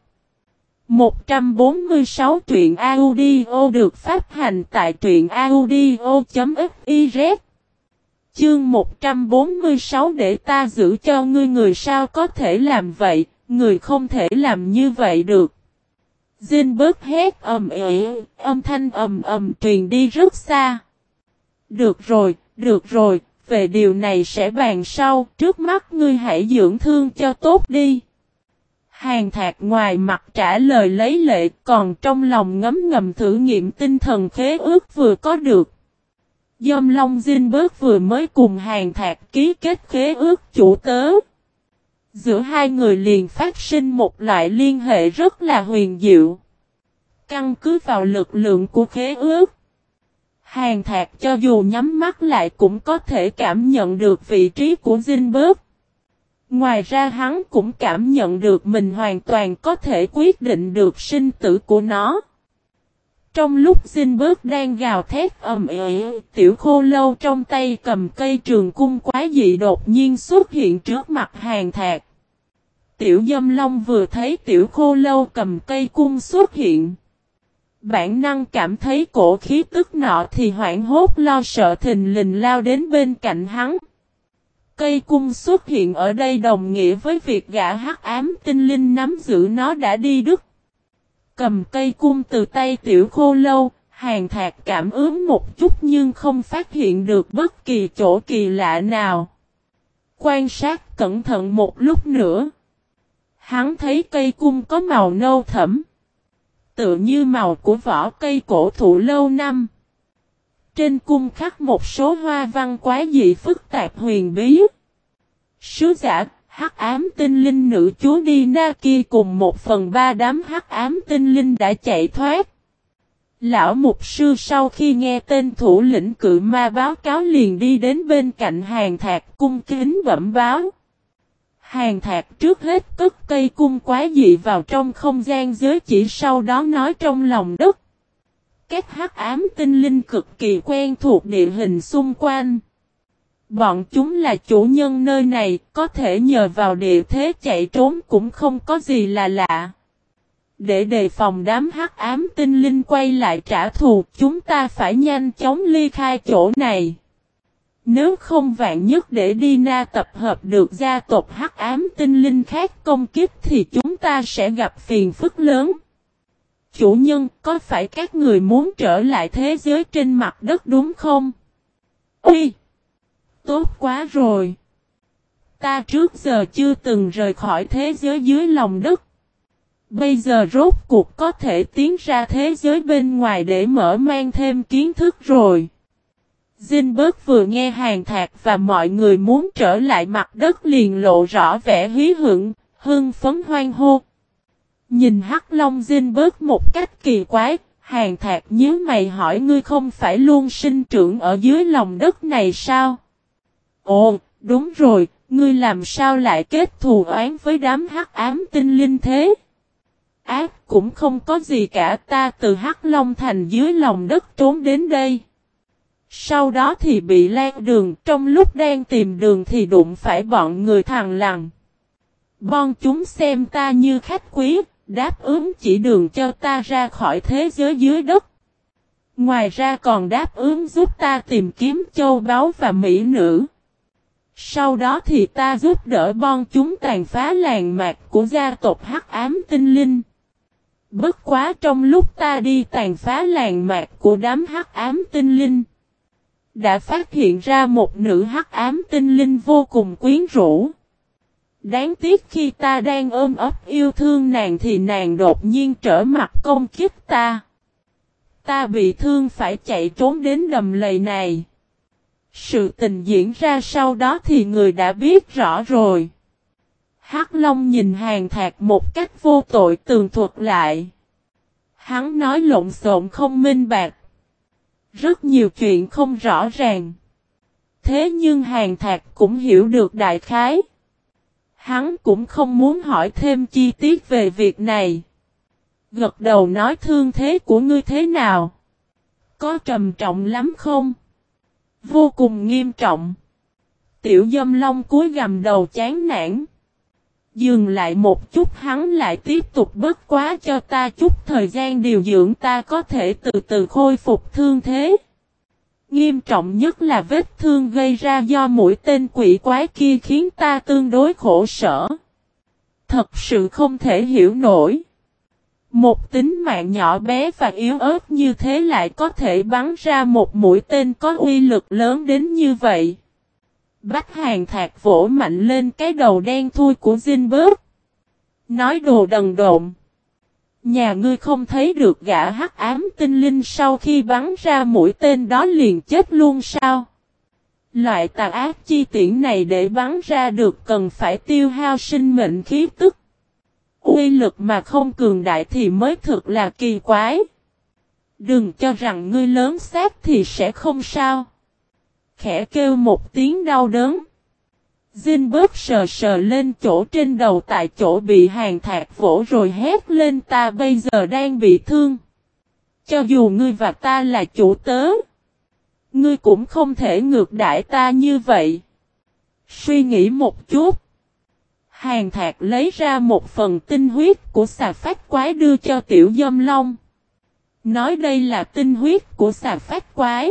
Speaker 1: 146 truyện audio được phát hành tại truyện audio.fiz. Chương 146 để ta giữ cho ngươi, người sao có thể làm vậy, người không thể làm như vậy được. Zinberg hét ầm ĩ, âm thanh ầm ầm truyền đi rất xa. Được rồi, về điều này sẽ bàn sau, trước mắt ngươi hãy dưỡng thương cho tốt đi. Hàn Thạc ngoài mặt trả lời lấy lệ, còn trong lòng ngấm ngầm thử nghiệm tinh thần khế ước vừa có được. Dâm long Zinberg vừa mới cùng Hàn Thạc ký kết khế ước chủ tớ. Giữa hai người liền phát sinh một loại liên hệ rất là huyền diệu. Căn cứ vào lực lượng của khế ước, Hàn Thạc cho dù nhắm mắt lại cũng có thể cảm nhận được vị trí của Zinberg. Ngoài ra hắn cũng cảm nhận được mình hoàn toàn có thể quyết định được sinh tử của nó. Trong lúc Zinberg đang gào thét ầm ĩ, tiểu khô lâu trong tay cầm cây trường cung quái dị đột nhiên xuất hiện trước mặt Hàn Thạc. Tiểu Dâm Long vừa thấy tiểu khô lâu cầm cây cung xuất hiện. Bản năng cảm thấy cổ khí tức nọ thì hoảng hốt lo sợ thình lình lao đến bên cạnh hắn. Cây cung xuất hiện ở đây đồng nghĩa với việc gã hắc ám tinh linh nắm giữ nó đã đi đứt. Cầm cây cung từ tay tiểu khô lâu, Hàn Thạc cảm ứng một chút nhưng không phát hiện được bất kỳ chỗ kỳ lạ nào. Quan sát cẩn thận một lúc nữa. Hắn thấy cây cung có màu nâu thẫm. Tựa như màu của vỏ cây cổ thụ lâu năm. Trên cung khắc một số hoa văn quái dị phức tạp huyền bí. Sứ giả, hắc ám tinh linh nữ chúa Dina kia cùng 1/3 đám hắc ám tinh linh đã chạy thoát. Lão mục sư sau khi nghe tên thủ lĩnh cự ma báo cáo liền đi đến bên cạnh Hàn Thạc cung kính bẩm báo. Hàn Thạc trước hết cất cây cung quái dị vào trong không gian giới chỉ sau đó nói trong lòng đất. Các hắc ám tinh linh cực kỳ quen thuộc địa hình xung quanh. Bọn chúng là chủ nhân nơi này, có thể nhờ vào địa thế chạy trốn cũng không có gì là lạ. Để đề phòng đám hắc ám tinh linh quay lại trả thù, chúng ta phải nhanh chóng ly khai chỗ này. Nếu không vạn nhất để Dina tập hợp được gia tộc hắc ám tinh linh khác công kích thì chúng ta sẽ gặp phiền phức lớn. Chủ nhân, có phải các người muốn trở lại thế giới trên mặt đất đúng không? Ui! Tốt quá rồi! Ta trước giờ chưa từng rời khỏi thế giới dưới lòng đất. Bây giờ rốt cuộc có thể tiến ra thế giới bên ngoài để mở mang thêm kiến thức rồi. Zinberg vừa nghe Hàn Thạc và mọi người muốn trở lại mặt đất liền lộ rõ vẻ hí hửng, hưng phấn hoan hô. Nhìn Hắc Long Zinberg một cách kỳ quái, Hàn Thạc nhíu mày hỏi ngươi không phải luôn sinh trưởng ở dưới lòng đất này sao? Ồ, đúng rồi, ngươi làm sao lại kết thù oán với đám hắc ám tinh linh thế? Ác cũng không có gì cả, ta từ Hắc Long Thành dưới lòng đất trốn đến đây. Sau đó thì bị lạc đường, trong lúc đang tìm đường thì đụng phải bọn người thằng lằn. Bọn chúng xem ta như khách quý, đáp ứng chỉ đường cho ta ra khỏi thế giới dưới đất. Ngoài ra còn đáp ứng giúp ta tìm kiếm châu báu và mỹ nữ. Sau đó thì ta giúp đỡ bọn chúng tàn phá làng mạc của gia tộc hắc ám tinh linh. Bất quá trong lúc ta đi tàn phá làng mạc của đám hắc ám tinh linh, đã phát hiện ra một nữ hắc ám tinh linh vô cùng quyến rũ. Đáng tiếc khi ta đang ôm ấp yêu thương nàng thì nàng đột nhiên trở mặt công kích ta. Ta bị thương phải chạy trốn đến đầm lầy này. Sự tình diễn ra sau đó thì người đã biết rõ rồi. Hắc Long nhìn Hàn Thạc một cách vô tội tường thuật lại. Hắn nói lộn xộn không minh bạch. Rất nhiều chuyện không rõ ràng. Thế nhưng Hàn Thạc cũng hiểu được đại khái. Hắn cũng không muốn hỏi thêm chi tiết về việc này. Gật đầu nói thương thế của ngươi thế nào? Có trầm trọng lắm không? Vô cùng nghiêm trọng. Tiểu Dâm Long cúi gằm đầu chán nản. Dừng lại một chút hắn lại tiếp tục bất quá cho ta chút thời gian điều dưỡng ta có thể từ từ khôi phục thương thế. Nghiêm trọng nhất là vết thương gây ra do mũi tên quỷ quái kia khiến ta tương đối khổ sở. Thật sự không thể hiểu nổi. Một tính mạng nhỏ bé và yếu ớt như thế lại có thể bắn ra một mũi tên có uy lực lớn đến như vậy. Bách Hàn Thạc vỗ mạnh lên cái đầu đen thui của Zinberg. Nói đồ đần độn. Nhà ngươi không thấy được gã hắc ám tinh linh sau khi bắn ra mũi tên đó liền chết luôn sao? Loại tà ác chi tiễn này để bắn ra được cần phải tiêu hao sinh mệnh khí tức. Uy lực mà không cường đại thì mới thực là kỳ quái. Đừng cho rằng ngươi lớn xác thì sẽ không sao. Khẽ kêu một tiếng đau đớn. Zinberg sờ sờ lên chỗ trên đầu tại chỗ bị Hàn Thạc vỗ rồi hét lên, ta bây giờ đang bị thương. Cho dù ngươi và ta là chủ tớ, ngươi cũng không thể ngược đãi ta như vậy. Suy nghĩ một chút. Hàn Thạc lấy ra một phần tinh huyết của xà phát quái đưa cho Tiểu Dâm Long. Nói đây là tinh huyết của xà phát quái.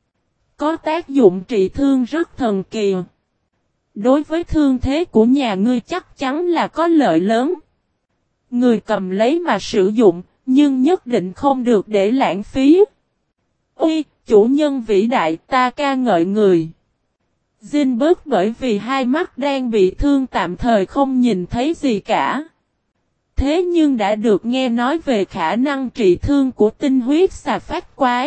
Speaker 1: Có tác dụng trị thương rất thần kỳ. Đối với thương thế của nhà ngươi chắc chắn là có lợi lớn. Người cầm lấy mà sử dụng, nhưng nhất định không được để lãng phí. Ôi, chủ nhân vĩ đại, ta ca ngợi người. Zinberg bởi vì hai mắt đang bị thương tạm thời không nhìn thấy gì cả. Thế nhưng đã được nghe nói về khả năng trị thương của tinh huyết xà phát quái.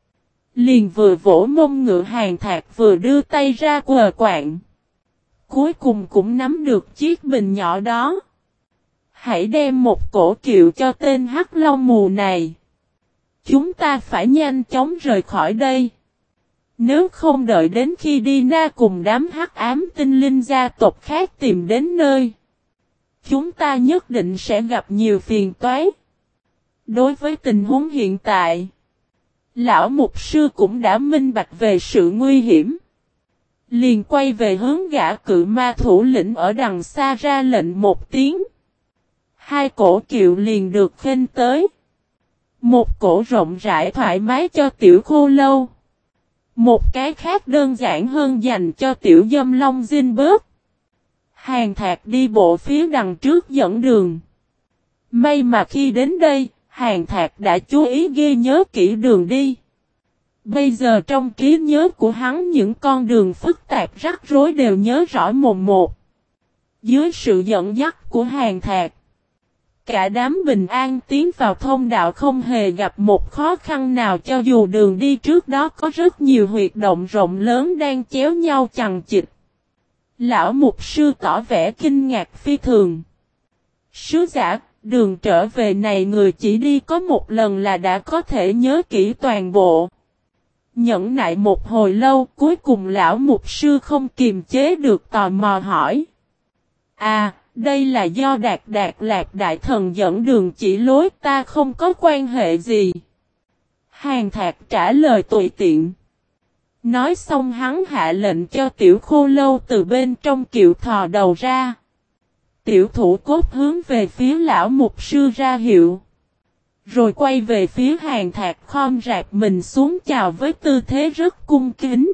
Speaker 1: Liền vừa vỗ mông ngựa Hàn Thạc vừa đưa tay ra quờ quạng. Cuối cùng cũng nắm được chiếc bình nhỏ đó. Hãy đem một cổ kiệu cho tên Hắc Long mù này. Chúng ta phải nhanh chóng rời khỏi đây. Nếu không đợi đến khi Dina cùng đám hắc ám tinh linh gia tộc khác tìm đến nơi, chúng ta nhất định sẽ gặp nhiều phiền toái. Đối với tình huống hiện tại, lão mục sư cũng đã minh bạch về sự nguy hiểm. Liền quay về hướng gã cự ma thủ lĩnh ở đằng xa ra lệnh một tiếng. Hai cổ kiệu liền được khênh tới. Một cổ rộng rãi thoải mái cho Tiểu Khô Lâu. Một cái khác đơn giản hơn dành cho Tiểu Dâm Long Zinberg. Hàn Thạc đi bộ phía đằng trước dẫn đường. May mà khi đến đây, Hàn Thạc đã chú ý ghi nhớ kỹ đường đi. Bây giờ trong trí nhớ của hắn những con đường phức tạp rắc rối đều nhớ rõ mồn một. Dưới sự dẫn dắt của Hàn Thạc, cả đám bình an tiến vào thông đạo không hề gặp một khó khăn nào, cho dù đường đi trước đó có rất nhiều huyệt động rộng lớn đang chéo nhau chằng chịt. Lão mục sư tỏ vẻ kinh ngạc phi thường. Sứ giả, đường trở về này người chỉ đi có một lần là đã có thể nhớ kỹ toàn bộ. Nhẫn nại một hồi lâu, cuối cùng lão mục sư không kiềm chế được tò mò hỏi. À, đây là do Đạt Lạc đại thần dẫn đường chỉ lối, ta không có quan hệ gì. Hàn Thạc trả lời tùy tiện. Nói xong hắn hạ lệnh cho Tiểu Khô Lâu từ bên trong kiệu thò đầu ra. Tiểu thủ cốt hướng về phía lão mục sư ra hiệu. Rồi quay về phía Hàn Thạc khom rạp mình xuống chào với tư thế rất cung kính.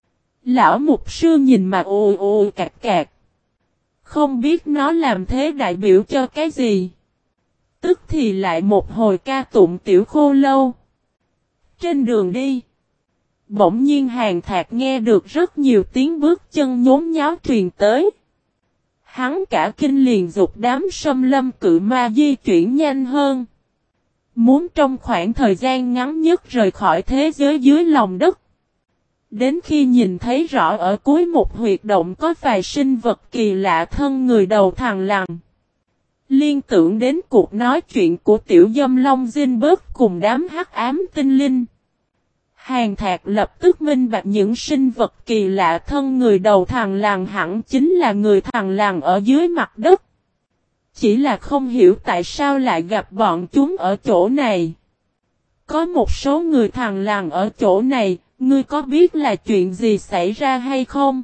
Speaker 1: Lão mục sư nhìn mà ồ cạc cạc. Không biết nó làm thế đại biểu cho cái gì. Tức thì lại một hồi ca tụng Tiểu Khô Lâu. Trên đường đi, bỗng nhiên Hàn Thạc nghe được rất nhiều tiếng bước chân nhốn nháo truyền tới. Hắn cả kinh liền dục đám xâm lâm cự ma di chuyển nhanh hơn. Muốn trong khoảng thời gian ngắn nhất rời khỏi thế giới dưới lòng đất. Đến khi nhìn thấy rõ ở cuối một huyệt động có vài sinh vật kỳ lạ thân người đầu thằn lằn. Liên tưởng đến cuộc nói chuyện của Tiểu Dâm Long Zinberg cùng đám hắc ám tinh linh. Hàn Thạc lập tức minh bạch những sinh vật kỳ lạ thân người đầu thằn lằn hẳn chính là người thằn lằn ở dưới mặt đất. Chỉ là không hiểu tại sao lại gặp bọn chúng ở chỗ này. Có một số người thằn lằn ở chỗ này, ngươi có biết là chuyện gì xảy ra hay không?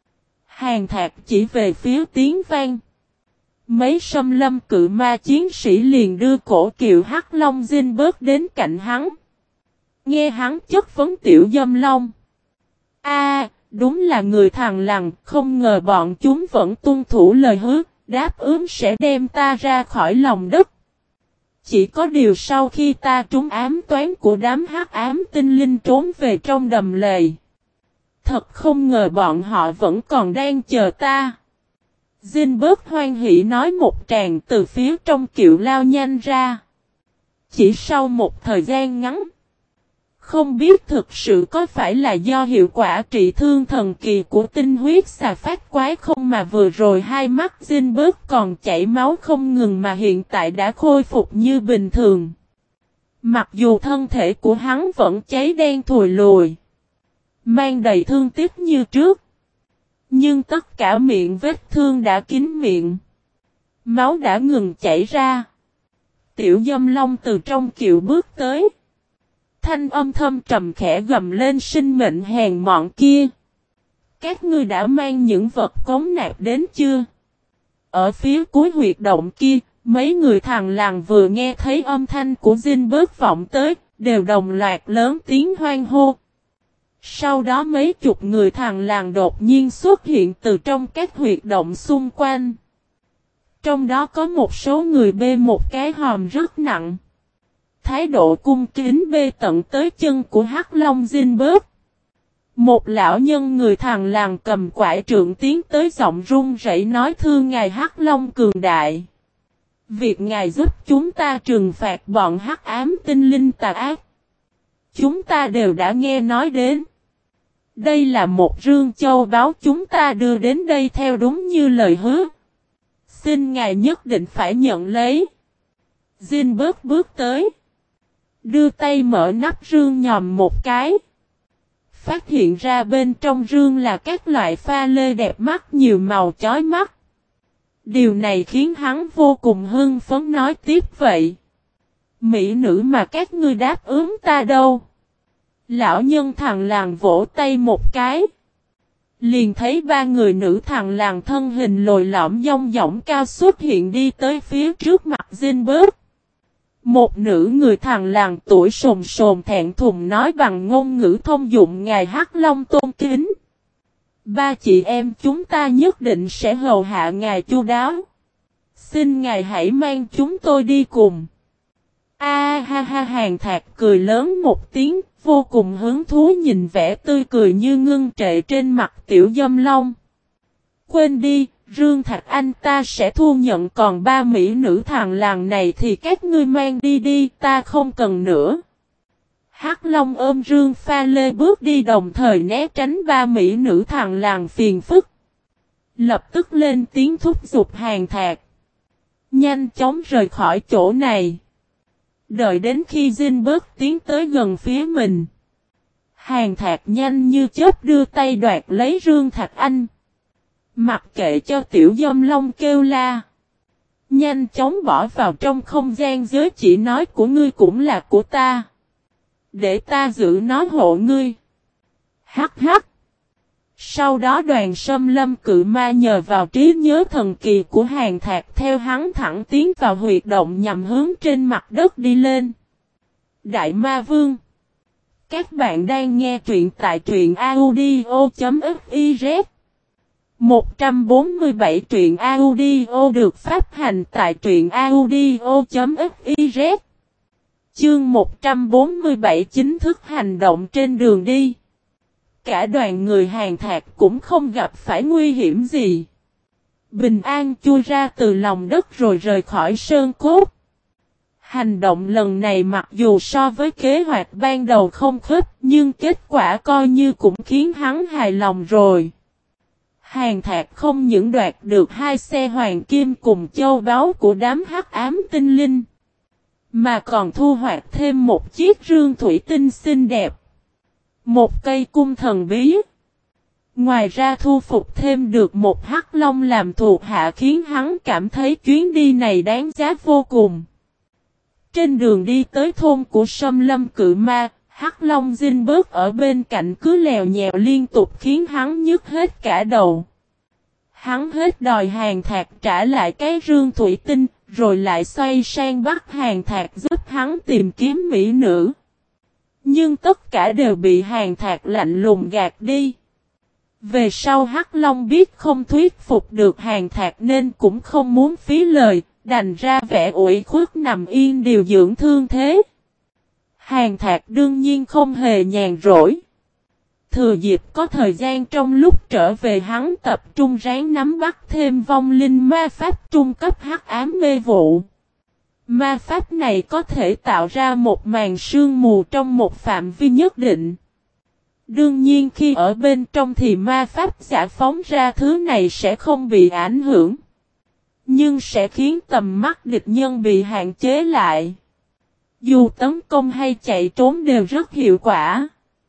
Speaker 1: Hàn Thạc chỉ về phía tiếng vang. Mấy xâm lâm cự ma chiến sĩ liền đưa cổ kiệu Hắc Long Zinberg đến cạnh hắn. Nghe hắn chất vấn Tiểu Dâm Long. Đúng là người thằn lằn, không ngờ bọn chúng vẫn tuân thủ lời hứa, đáp ứng sẽ đem ta ra khỏi lòng đất. Chỉ có điều sau khi ta trúng ám toán của đám hắc ám tinh linh trốn về trong đầm lầy. Thật không ngờ bọn họ vẫn còn đang chờ ta. Zinberg hoan hỉ nói một tràng từ phía trong kiệu lao nhanh ra. Chỉ sau một thời gian ngắn. Không biết thực sự có phải là do hiệu quả trị thương thần kỳ của tinh huyết xà phát quái không mà vừa rồi hai mắt Zinberg còn chảy máu không ngừng mà hiện tại đã khôi phục như bình thường. Mặc dù thân thể của hắn vẫn cháy đen thùi lùi, mang đầy thương tiếc như trước. Nhưng tất cả miệng vết thương đã kín miệng. Máu đã ngừng chảy ra. Tiểu Dâm Long từ trong kiệu bước tới. Thanh âm thâm trầm khẽ gầm lên sinh mệnh hèn mọn kia. Các ngươi đã mang những vật cống nạp đến chưa? Ở phía cuối huyệt động kia, mấy người thằng làng vừa nghe thấy âm thanh của Zinberg vọng tới, đều đồng loạt lớn tiếng hoan hô. Sau đó mấy chục người thằng làng đột nhiên xuất hiện từ trong các huyệt động xung quanh. Trong đó có một số người bê một cái hòm rất nặng. Thái độ cung kính bê tận tới chân của Hắc Long Zinberg. Một lão nhân người thằng làng cầm quải trượng tiến tới giọng run rẩy nói thưa ngài Hắc Long cường đại. Việc ngài giúp chúng ta trừng phạt bọn hắc ám tinh linh tà ác. Chúng ta đều đã nghe nói đến. Đây là một rương châu báu chúng ta đưa đến đây theo đúng như lời hứa. Xin ngài nhất định phải nhận lấy. Zinberg bước tới. Đưa tay mở nắp rương nhòm một cái. Phát hiện ra bên trong rương là các loại pha lê đẹp mắt nhiều màu chói mắt. Điều này khiến hắn vô cùng hưng phấn nói tiếp vậy. Mỹ nữ mà các ngươi đáp ứng ta đâu? Lão nhân thằng làng vỗ tay một cái. Liền thấy ba người nữ thằng làng thân hình lồi lõm dong dỏng cao xuất hiện đi tới phía trước mặt Zinberg. Một nữ người thằng làng tuổi sồn sồn thẹn thùng nói bằng ngôn ngữ thông dụng ngài Hắc Long tôn kính. Ba chị em chúng ta nhất định sẽ hầu hạ ngài chu đáo. Xin ngài hãy mang chúng tôi đi cùng. A ha ha Hàn Thạc cười lớn một tiếng, vô cùng hứng thú nhìn vẻ tươi cười như ngưng trệ trên mặt Tiểu Dâm Long. Quên đi, Rương Thạc Anh ta sẽ thu nhận còn ba mỹ nữ thằng làng này thì các ngươi mang đi đi, ta không cần nữa. Hắc Long ôm rương pha lê bước đi đồng thời né tránh ba mỹ nữ thằng làng phiền phức. Lập tức lên tiếng thúc giục Hàn Thạc. Nhanh chóng rời khỏi chỗ này. Đợi đến khi Zinberg tiến tới gần phía mình. Hàn Thạc nhanh như chớp đưa tay đoạt lấy rương Thạc Anh. Mặc kệ cho Tiểu Dâm Long kêu la. Nhanh chóng bỏ vào trong không gian giới chỉ nói của ngươi cũng là của ta. Để ta giữ nó hộ ngươi. Hắc hắc. Sau đó đoàn Sâm Lâm Cự Ma nhờ vào trí nhớ thần kỳ của Hàn Thạc theo hắn thẳng tiến vào huyệt động nhằm hướng trên mặt đất đi lên. Đại Ma Vương. Các bạn đang nghe truyện tại truyện audio.fiz 147 truyện audio được phát hành tại truyện audio.fiz. Chương 147 chính thức hành động trên đường đi. Cả đoàn người Hàn Thạc cũng không gặp phải nguy hiểm gì. Bình an chui ra từ lòng đất rồi rời khỏi sơn cốt. Hành động lần này mặc dù so với kế hoạch ban đầu không khớp nhưng kết quả coi như cũng khiến hắn hài lòng rồi. Hàn Thạc không những đoạt được 2 xe hoàng kim cùng châu báu của đám hắc ám tinh linh, mà còn thu hoạch thêm một chiếc rương thủy tinh xinh đẹp, một cây cung thần bí. Ngoài ra thu phục thêm được một hắc long làm thuộc hạ khiến hắn cảm thấy chuyến đi này đáng giá vô cùng. Trên đường đi tới thôn của Sâm Lâm Cự Ma, Hắc Long Zinberg ở bên cạnh cứ lèo nhèo liên tục khiến hắn nhức hết cả đầu. Hắn hết đòi Hàn Thạc trả lại cái rương thủy tinh, rồi lại xoay sang bắt Hàn Thạc giúp hắn tìm kiếm mỹ nữ. Nhưng tất cả đều bị Hàn Thạc lạnh lùng gạt đi. Về sau Hắc Long biết không thuyết phục được Hàn Thạc nên cũng không muốn phí lời, đành ra vẻ ủy khuất nằm yên điều dưỡng thương thế. Hàn Thạc đương nhiên không hề nhàn rỗi. Thừa dịp có thời gian trong lúc trở về hắn tập trung ráng nắm bắt thêm vong linh ma pháp trung cấp hắc ám mê vụ. Ma pháp này có thể tạo ra một màn sương mù trong một phạm vi nhất định. Đương nhiên khi ở bên trong thì ma pháp giả phóng ra thứ này sẽ không bị ảnh hưởng. Nhưng sẽ khiến tầm mắt địch nhân bị hạn chế lại. Dù tấn công hay chạy trốn đều rất hiệu quả.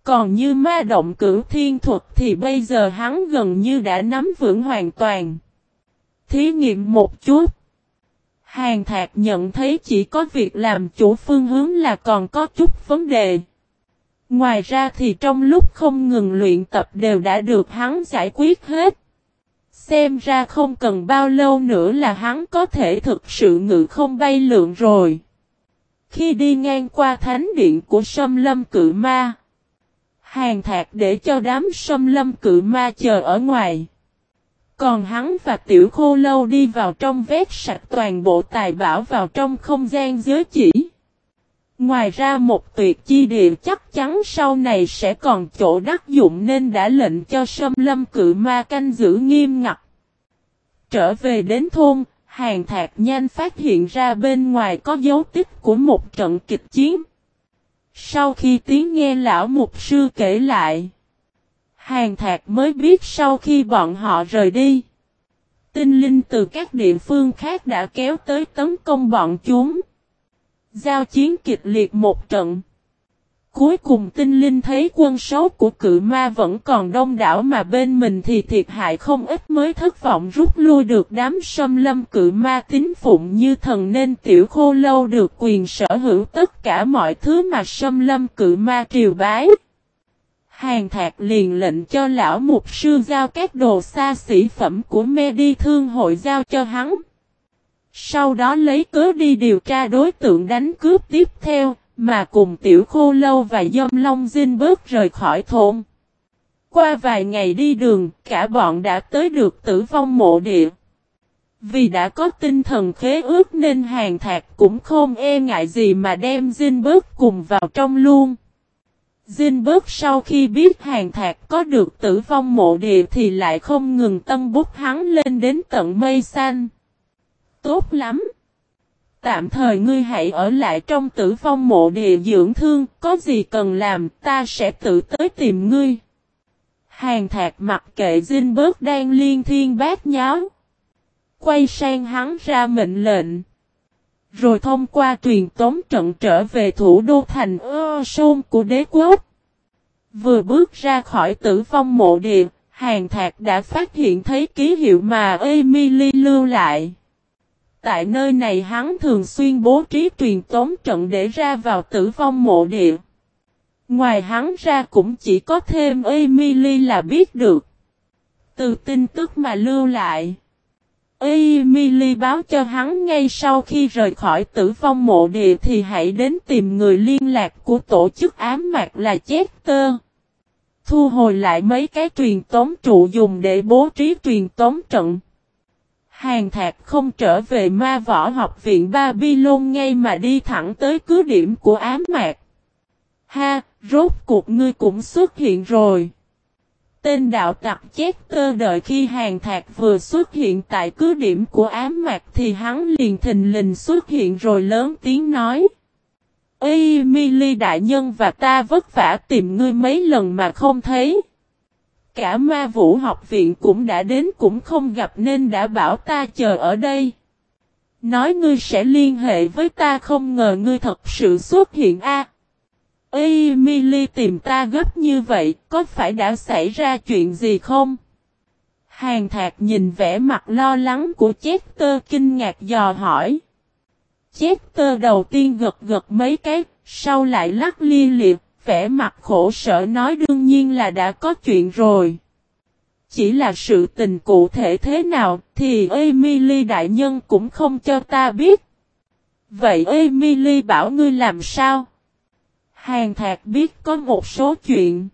Speaker 1: Còn như ma động cửu thiên thuật thì bây giờ hắn gần như đã nắm vững hoàn toàn. Thí nghiệm một chút. Hàn Thạc nhận thấy chỉ có việc làm chủ phương hướng là còn có chút vấn đề. Ngoài ra thì trong lúc không ngừng luyện tập đều đã được hắn giải quyết hết. Xem ra không cần bao lâu nữa là hắn có thể thực sự ngự không bay lượn rồi. Khi đi ngang qua thánh điện của Sâm Lâm Cự Ma, Hàn Thạc để cho đám Sâm Lâm Cự Ma chờ ở ngoài. Còn hắn và Tiểu Khô Lâu đi vào trong vét sạch toàn bộ tài bảo vào trong không gian giới chỉ. Ngoài ra một tuyệt chi địa chắc chắn sau này sẽ còn chỗ đắc dụng nên đã lệnh cho Sâm Lâm Cự Ma canh giữ nghiêm ngặt. Trở về đến thôn, Hàn Thạc nhanh phát hiện ra bên ngoài có dấu tích của một trận kịch chiến. Sau khi tiếng nghe lão mục sư kể lại, Hàn Thạc mới biết sau khi bọn họ rời đi, tinh linh từ các địa phương khác đã kéo tới tấn công bọn chúng. Giao chiến kịch liệt một trận. Cuối cùng tinh linh thấy quân số của cự ma vẫn còn đông đảo mà bên mình thì thiệt hại không ít mới thất vọng rút lui được đám Sâm Lâm cự ma tín phụng như thần nên Tiểu Khô Lâu được quyền sở hữu tất cả mọi thứ mà Sâm Lâm cự ma triều bái. Hàn Thạc liền lệnh cho lão mục sư giao các đồ xa xỉ phẩm của mê đi thương hội giao cho hắn. Sau đó lấy cớ đi điều tra đối tượng đánh cướp tiếp theo, mà cùng Tiểu Khô Lâu và Dâm Long Dinh bớt rời khỏi thôn. Qua vài ngày đi đường, cả bọn đã tới được Tử Vong Mộ Địa. Vì đã có tinh thần khế ước nên Hàn Thạc cũng không e ngại gì mà đem Dinh bớt cùng vào trong luôn. Dinh bớt sau khi biết Hàn Thạc có được Tử Vong Mộ Địa thì lại không ngừng tân bút hắn lên đến tận mây xanh. Tốt lắm! Tạm thời ngươi hãy ở lại trong Tử Vong Mộ Địa dưỡng thương, có gì cần làm ta sẽ tự tới tìm ngươi. Hàn Thạc mặc kệ Dinh bớt đang liên thiên bát nháo. Quay sang hắn ra mệnh lệnh. Rồi thông qua truyền tống trận trở về thủ đô thành Sôn của đế quốc. Vừa bước ra khỏi Tử Vong Mộ Địa, Hàn Thạc đã phát hiện thấy ký hiệu mà Emily lưu lại. Tại nơi này hắn thường xuyên bố trí truyền tống trận để ra vào Tử Vong Mộ Địa. Ngoài hắn ra cũng chỉ có thêm Emily là biết được. Từ tin tức mà lưu lại, Emily báo cho hắn ngay sau khi rời khỏi Tử Vong Mộ Địa thì hãy đến tìm người liên lạc của tổ chức ám mạc là Chester. Thu hồi lại mấy cái truyền tống trụ dùng để bố trí truyền tống trận. Hàn Thạc không trở về ma võ học viện Babylon ngay mà đi thẳng tới cứ điểm của ám mạc. Ha, rốt cuộc ngươi cũng xuất hiện rồi. Tên đạo tặc Chester đợi khi Hàn Thạc vừa xuất hiện tại cứ điểm của ám mạc thì hắn liền thình lình xuất hiện rồi lớn tiếng nói. Emily đại nhân và ta vất vả tìm ngươi mấy lần mà không thấy. Cả ma vũ học viện cũng đã đến cũng không gặp nên đã bảo ta chờ ở đây. Nói ngươi sẽ liên hệ với ta không ngờ ngươi thật sự xuất hiện a. Emily tìm ta gấp như vậy, có phải đã xảy ra chuyện gì không? Hàn Thạc nhìn vẻ mặt lo lắng của Chester kinh ngạc dò hỏi. Chester đầu tiên gật gật mấy cái, sau lại lắc lia lịa, vẻ mặt khổ sở nói đương nhiên là đã có chuyện rồi. Chỉ là sự tình cụ thể thế nào thì Emily đại nhân cũng không cho ta biết. Vậy Emily bảo ngươi làm sao? Hàn Thạc biết có một số chuyện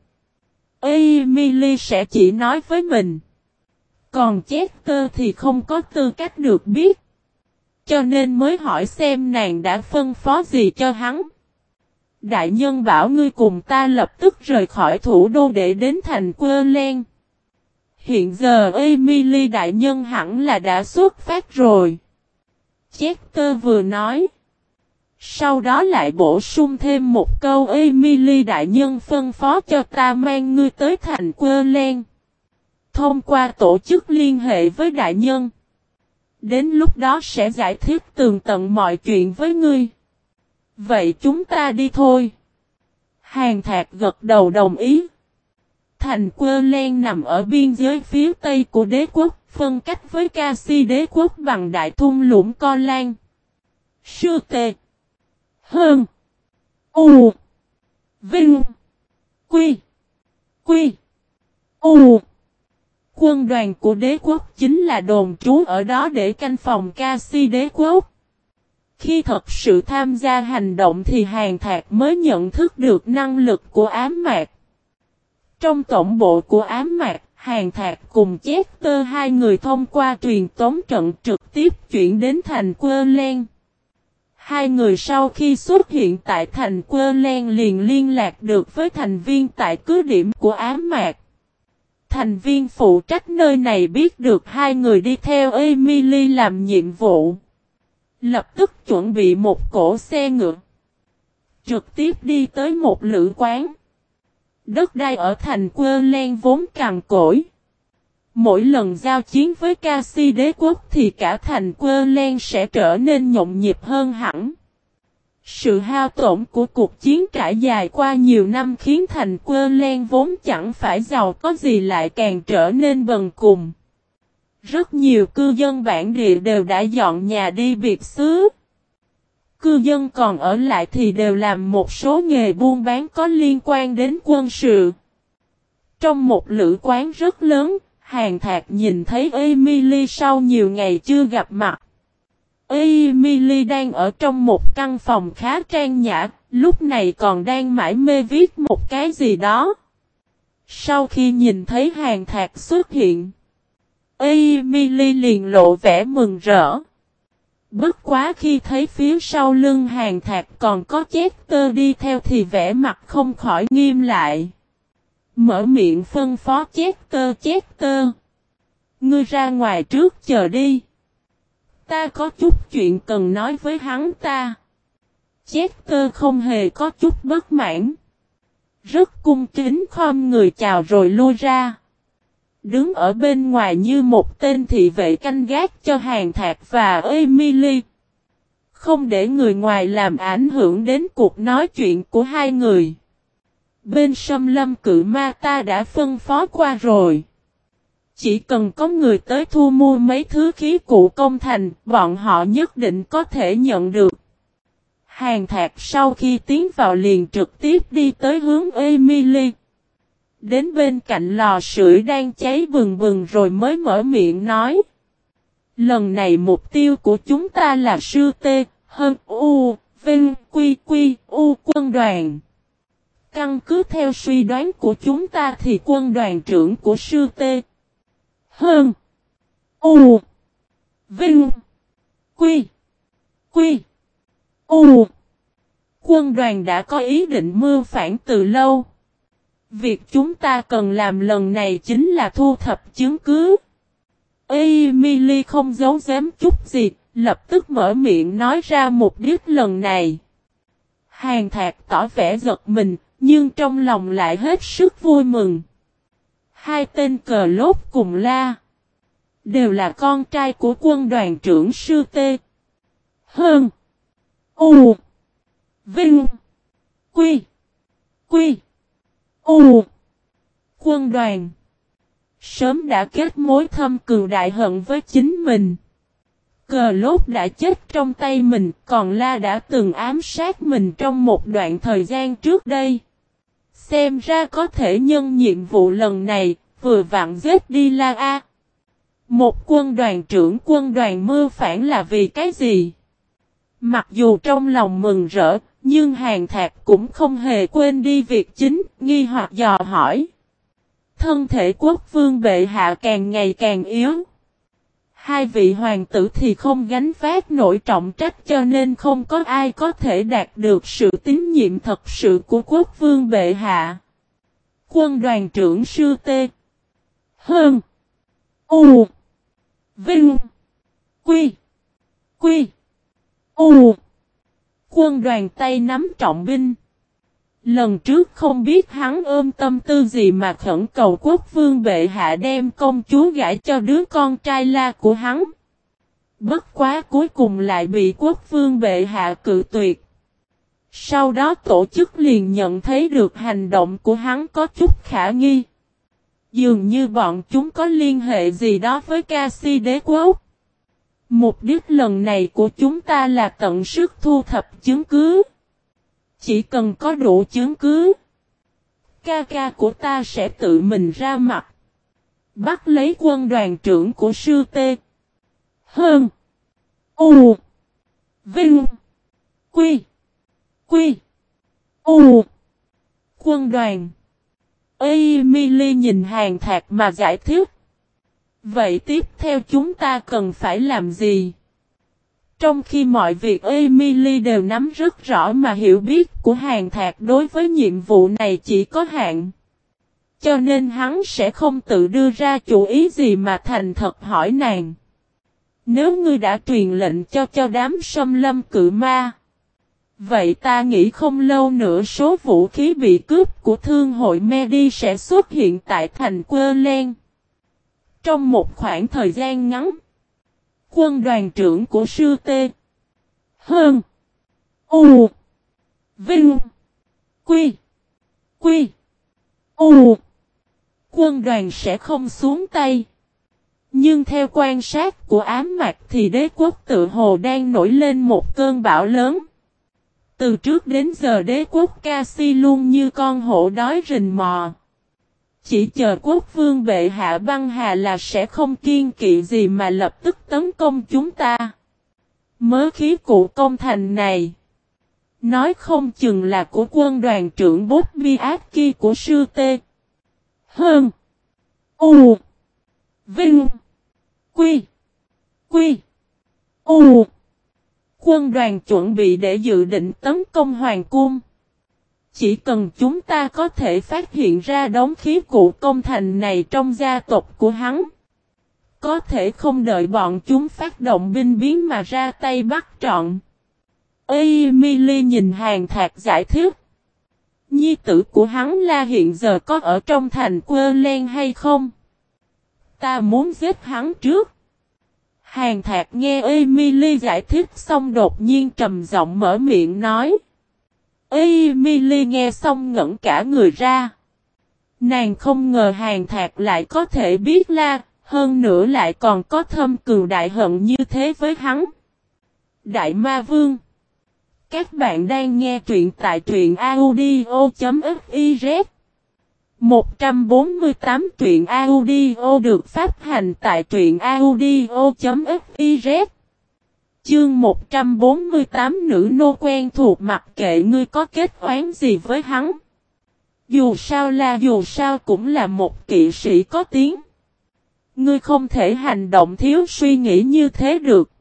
Speaker 1: Emily sẽ chỉ nói với mình. Còn Chester thì không có tư cách được biết. Cho nên mới hỏi xem nàng đã phân phó gì cho hắn. Đại nhân bảo ngươi cùng ta lập tức rời khỏi thủ đô để đến thành Querlen. Hiện giờ Emily đại nhân hẳn là đã xuất phát rồi. Chester vừa nói. Sau đó lại bổ sung thêm một câu Emily đại nhân phân phó cho ta mang ngươi tới thành Querlen. Thông qua tổ chức liên hệ với đại nhân. Đến lúc đó sẽ giải thích tường tận mọi chuyện với ngươi. Vậy chúng ta đi thôi. Hàn Thạc gật đầu đồng ý. Thành Quơ Len nằm ở biên giới phía tây của đế quốc, phân cách với Ca Si đế quốc bằng đại thung lũng Co Lan. Sư Tê Hơn U Vinh Quy Quy U. Quân đoàn của đế quốc chính là đồn trú ở đó để canh phòng Ca Si đế quốc. Khi thật sự tham gia hành động thì Hàn Thạc mới nhận thức được năng lực của ám mạc. Trong tổng bộ của ám mạc, Hàn Thạc cùng Chester hai người thông qua truyền tống trận trực tiếp chuyển đến thành Quơ Len. Hai người sau khi xuất hiện tại thành Quơ Len liền liên lạc được với thành viên tại cứ điểm của ám mạc. Thành viên phụ trách nơi này biết được hai người đi theo Emily làm nhiệm vụ. Lập tức chuẩn bị một cỗ xe ngựa. Trực tiếp đi tới một lữ quán. Đất đai ở thành Quơ Len vốn cằn cỗi. Mỗi lần giao chiến với Ca Si đế quốc thì cả thành Quơ Len sẽ trở nên nhộn nhịp hơn hẳn. Sự hao tổn của cuộc chiến trải dài qua nhiều năm khiến thành Quơ Len vốn chẳng phải giàu có gì lại càng trở nên bần cùng. Rất nhiều cư dân bản địa đều đã dọn nhà đi biệt xứ. Cư dân còn ở lại thì đều làm một số nghề buôn bán có liên quan đến quân sự. Trong một lữ quán rất lớn, Hàn Thạc nhìn thấy Emily sau nhiều ngày chưa gặp mặt. Emily đang ở trong một căn phòng khá trang nhã, lúc này còn đang mải mê viết một cái gì đó. Sau khi nhìn thấy Hàn Thạc xuất hiện, Emily liền lộ vẻ mừng rỡ. Bất quá khi thấy phía sau lưng Hàn Thạc còn có Chester đi theo thì vẻ mặt không khỏi nghiêm lại. Mở miệng phân phó Chester. Ngươi ra ngoài trước chờ đi. Ta có chút chuyện cần nói với hắn ta. Chester không hề có chút bất mãn. Rất cung kính khom người chào rồi lui ra. Đứng ở bên ngoài như một tên thị vệ canh gác cho Hàn Thạc và Emily. Không để người ngoài làm ảnh hưởng đến cuộc nói chuyện của hai người. Bên Sâm Lâm Cự Ma ta đã phân phó qua rồi. Chỉ cần có người tới thu mua mấy thứ khí cụ công thành, bọn họ nhất định có thể nhận được. Hàn Thạc sau khi tiến vào liền trực tiếp đi tới hướng Emily. Đến bên cạnh lò sưởi đang cháy bừng bừng rồi mới mở miệng nói. Lần này mục tiêu của chúng ta là sư T, Hơn U, Vinh, Quy, Quy, U quân đoàn. Căn cứ theo suy đoán của chúng ta thì quân đoàn trưởng của sư T, Hơn U, Vinh, Quy, Quy, U. Quân đoàn đã có ý định mưu phản từ lâu. Việc chúng ta cần làm lần này chính là thu thập chứng cứ. Emily không giấu giếm chút gì, lập tức mở miệng nói ra mục đích lần này. Hàn Thạc tỏ vẻ giật mình, nhưng trong lòng lại hết sức vui mừng. Hai tên cờ lốt cùng la. Đều là con trai của quân đoàn trưởng sư T, Hơn U, Vinh, Quy, Quy, U. Quân đoàn sớm đã kết mối thâm cừu đại hận với chính mình. Cờ lốt đã chết trong tay mình, còn La đã từng ám sát mình trong một đoạn thời gian trước đây. Xem ra có thể nhân nhiệm vụ lần này, vừa vặn giết đi La A. Một quân đoàn trưởng quân đoàn mưu phản là vì cái gì? Mặc dù trong lòng mừng rỡ, nhưng Hàn Thạc cũng không hề quên đi việc chính, nghi hoặc dò hỏi. Thân thể quốc vương bệ hạ càng ngày càng yếu. Hai vị hoàng tử thì không gánh vác nổi trọng trách cho nên không có ai có thể đạt được sự tín nhiệm thật sự của quốc vương bệ hạ. Quân đoàn trưởng sư T, Hơn U, Vinh, Quy, Quy, U. Quân đoàn tay nắm trọng binh. Lần trước không biết hắn ôm tâm tư gì mà khẩn cầu quốc vương bệ hạ đem công chúa gả cho đứa con trai La của hắn. Bất quá cuối cùng lại bị quốc vương bệ hạ cự tuyệt. Sau đó tổ chức liền nhận thấy được hành động của hắn có chút khả nghi. Dường như bọn chúng có liên hệ gì đó với Ca-si đế quốc. Mục đích lần này của chúng ta là tận sức thu thập chứng cứ. Chỉ cần có đủ chứng cứ, ca của ta sẽ tự mình ra mặt. Bắt lấy quân đoàn trưởng của sư Tê. Hơn. U. Vinh. Quy. Quy. U. Quân đoàn. Emily nhìn Hàn Thạc mà giải thích. Vậy tiếp theo chúng ta cần phải làm gì? Trong khi mọi việc Emily đều nắm rất rõ mà hiểu biết của Hàn Thạc đối với nhiệm vụ này chỉ có hạn. Cho nên hắn sẽ không tự đưa ra chủ ý gì mà thành thật hỏi nàng. Nếu ngươi đã truyền lệnh cho đám Xâm Lâm Cự Ma, vậy ta nghĩ không lâu nữa số vũ khí bị cướp của thương hội Medi sẽ xuất hiện tại thành Querlen. Trong một khoảng thời gian ngắn, quân đoàn trưởng của sư Tê. Hơn. U. Vinh. Quy. Quy. U. Quân đoàn sẽ không xuống tay. Nhưng theo quan sát của ám mạc thì đế quốc tự hồ đang nổi lên một cơn bão lớn. Từ trước đến giờ đế quốc Ca-si luôn như con hổ đói rình mò. Chỉ chờ quốc vương bệ hạ băng hà là sẽ không kiên kỵ gì mà lập tức tấn công chúng ta. Mớ khí cụ công thành này, nói không chừng là của quân đoàn trưởng Bobby Atki của sư Tê. Hơn. U. Vinh. Quy. Quy. U. Quân đoàn chuẩn bị để dự định tấn công hoàng cung. Chỉ cần chúng ta có thể phát hiện ra đống khí cụ công thành này trong gia tộc của hắn, có thể không đợi bọn chúng phát động binh biến mà ra tay bắt trọn. Emily nhìn Hàn Thạc giải thích. Nhi tử của hắn là hiện giờ có ở trong thành Querlen hay không? Ta muốn giết hắn trước. Hàn Thạc nghe Emily giải thích xong đột nhiên trầm giọng mở miệng nói. Emily nghe xong ngẩn cả người ra. Nàng không ngờ Hàn Thạc lại có thể biết la, hơn nữa lại còn có thâm cừu đại hận như thế với hắn. Đại Ma Vương. Các bạn đang nghe truyện tại truyện audio.fiz 148 truyện audio được phát hành tại truyện audio.fiz. Chương 148 nữ nô quen thuộc mặc kệ ngươi có kết oán gì với hắn. Dù sao cũng là một kỵ sĩ có tiếng. Ngươi không thể hành động thiếu suy nghĩ như thế được.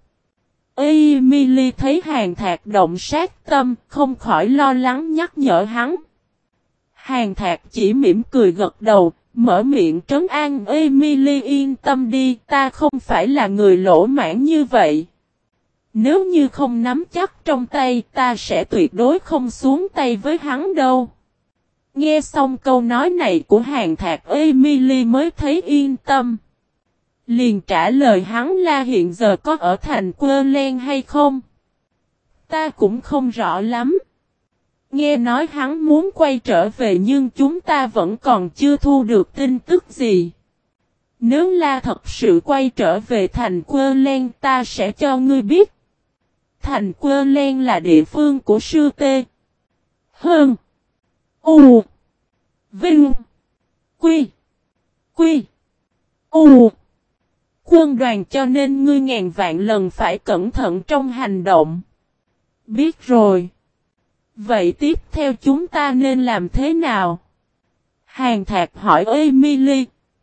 Speaker 1: Emily thấy Hàn Thạc động sát tâm, không khỏi lo lắng nhắc nhở hắn. Hàn Thạc chỉ mỉm cười gật đầu, mở miệng trấn an Emily yên tâm đi, ta không phải là người lỗ mãn như vậy. Nếu như không nắm chắc trong tay, ta sẽ tuyệt đối không xuống tay với hắn đâu. Nghe xong câu nói này của Hàn Thạc, Emily mới thấy yên tâm. Liền trả lời hắn là hiện giờ có ở thành Querlen hay không? Ta cũng không rõ lắm. Nghe nói hắn muốn quay trở về nhưng chúng ta vẫn còn chưa thu được tin tức gì. Nếu La thật sự quay trở về thành Querlen ta sẽ cho ngươi biết. Thành Querlen là địa phương của sư Tê. Hơn. U. Vinh. Quy. Quy. U. Quân đoàn cho nên ngươi ngàn vạn lần phải cẩn thận trong hành động. Biết rồi. Vậy tiếp theo chúng ta nên làm thế nào? Hàn Thạc hỏi Emily.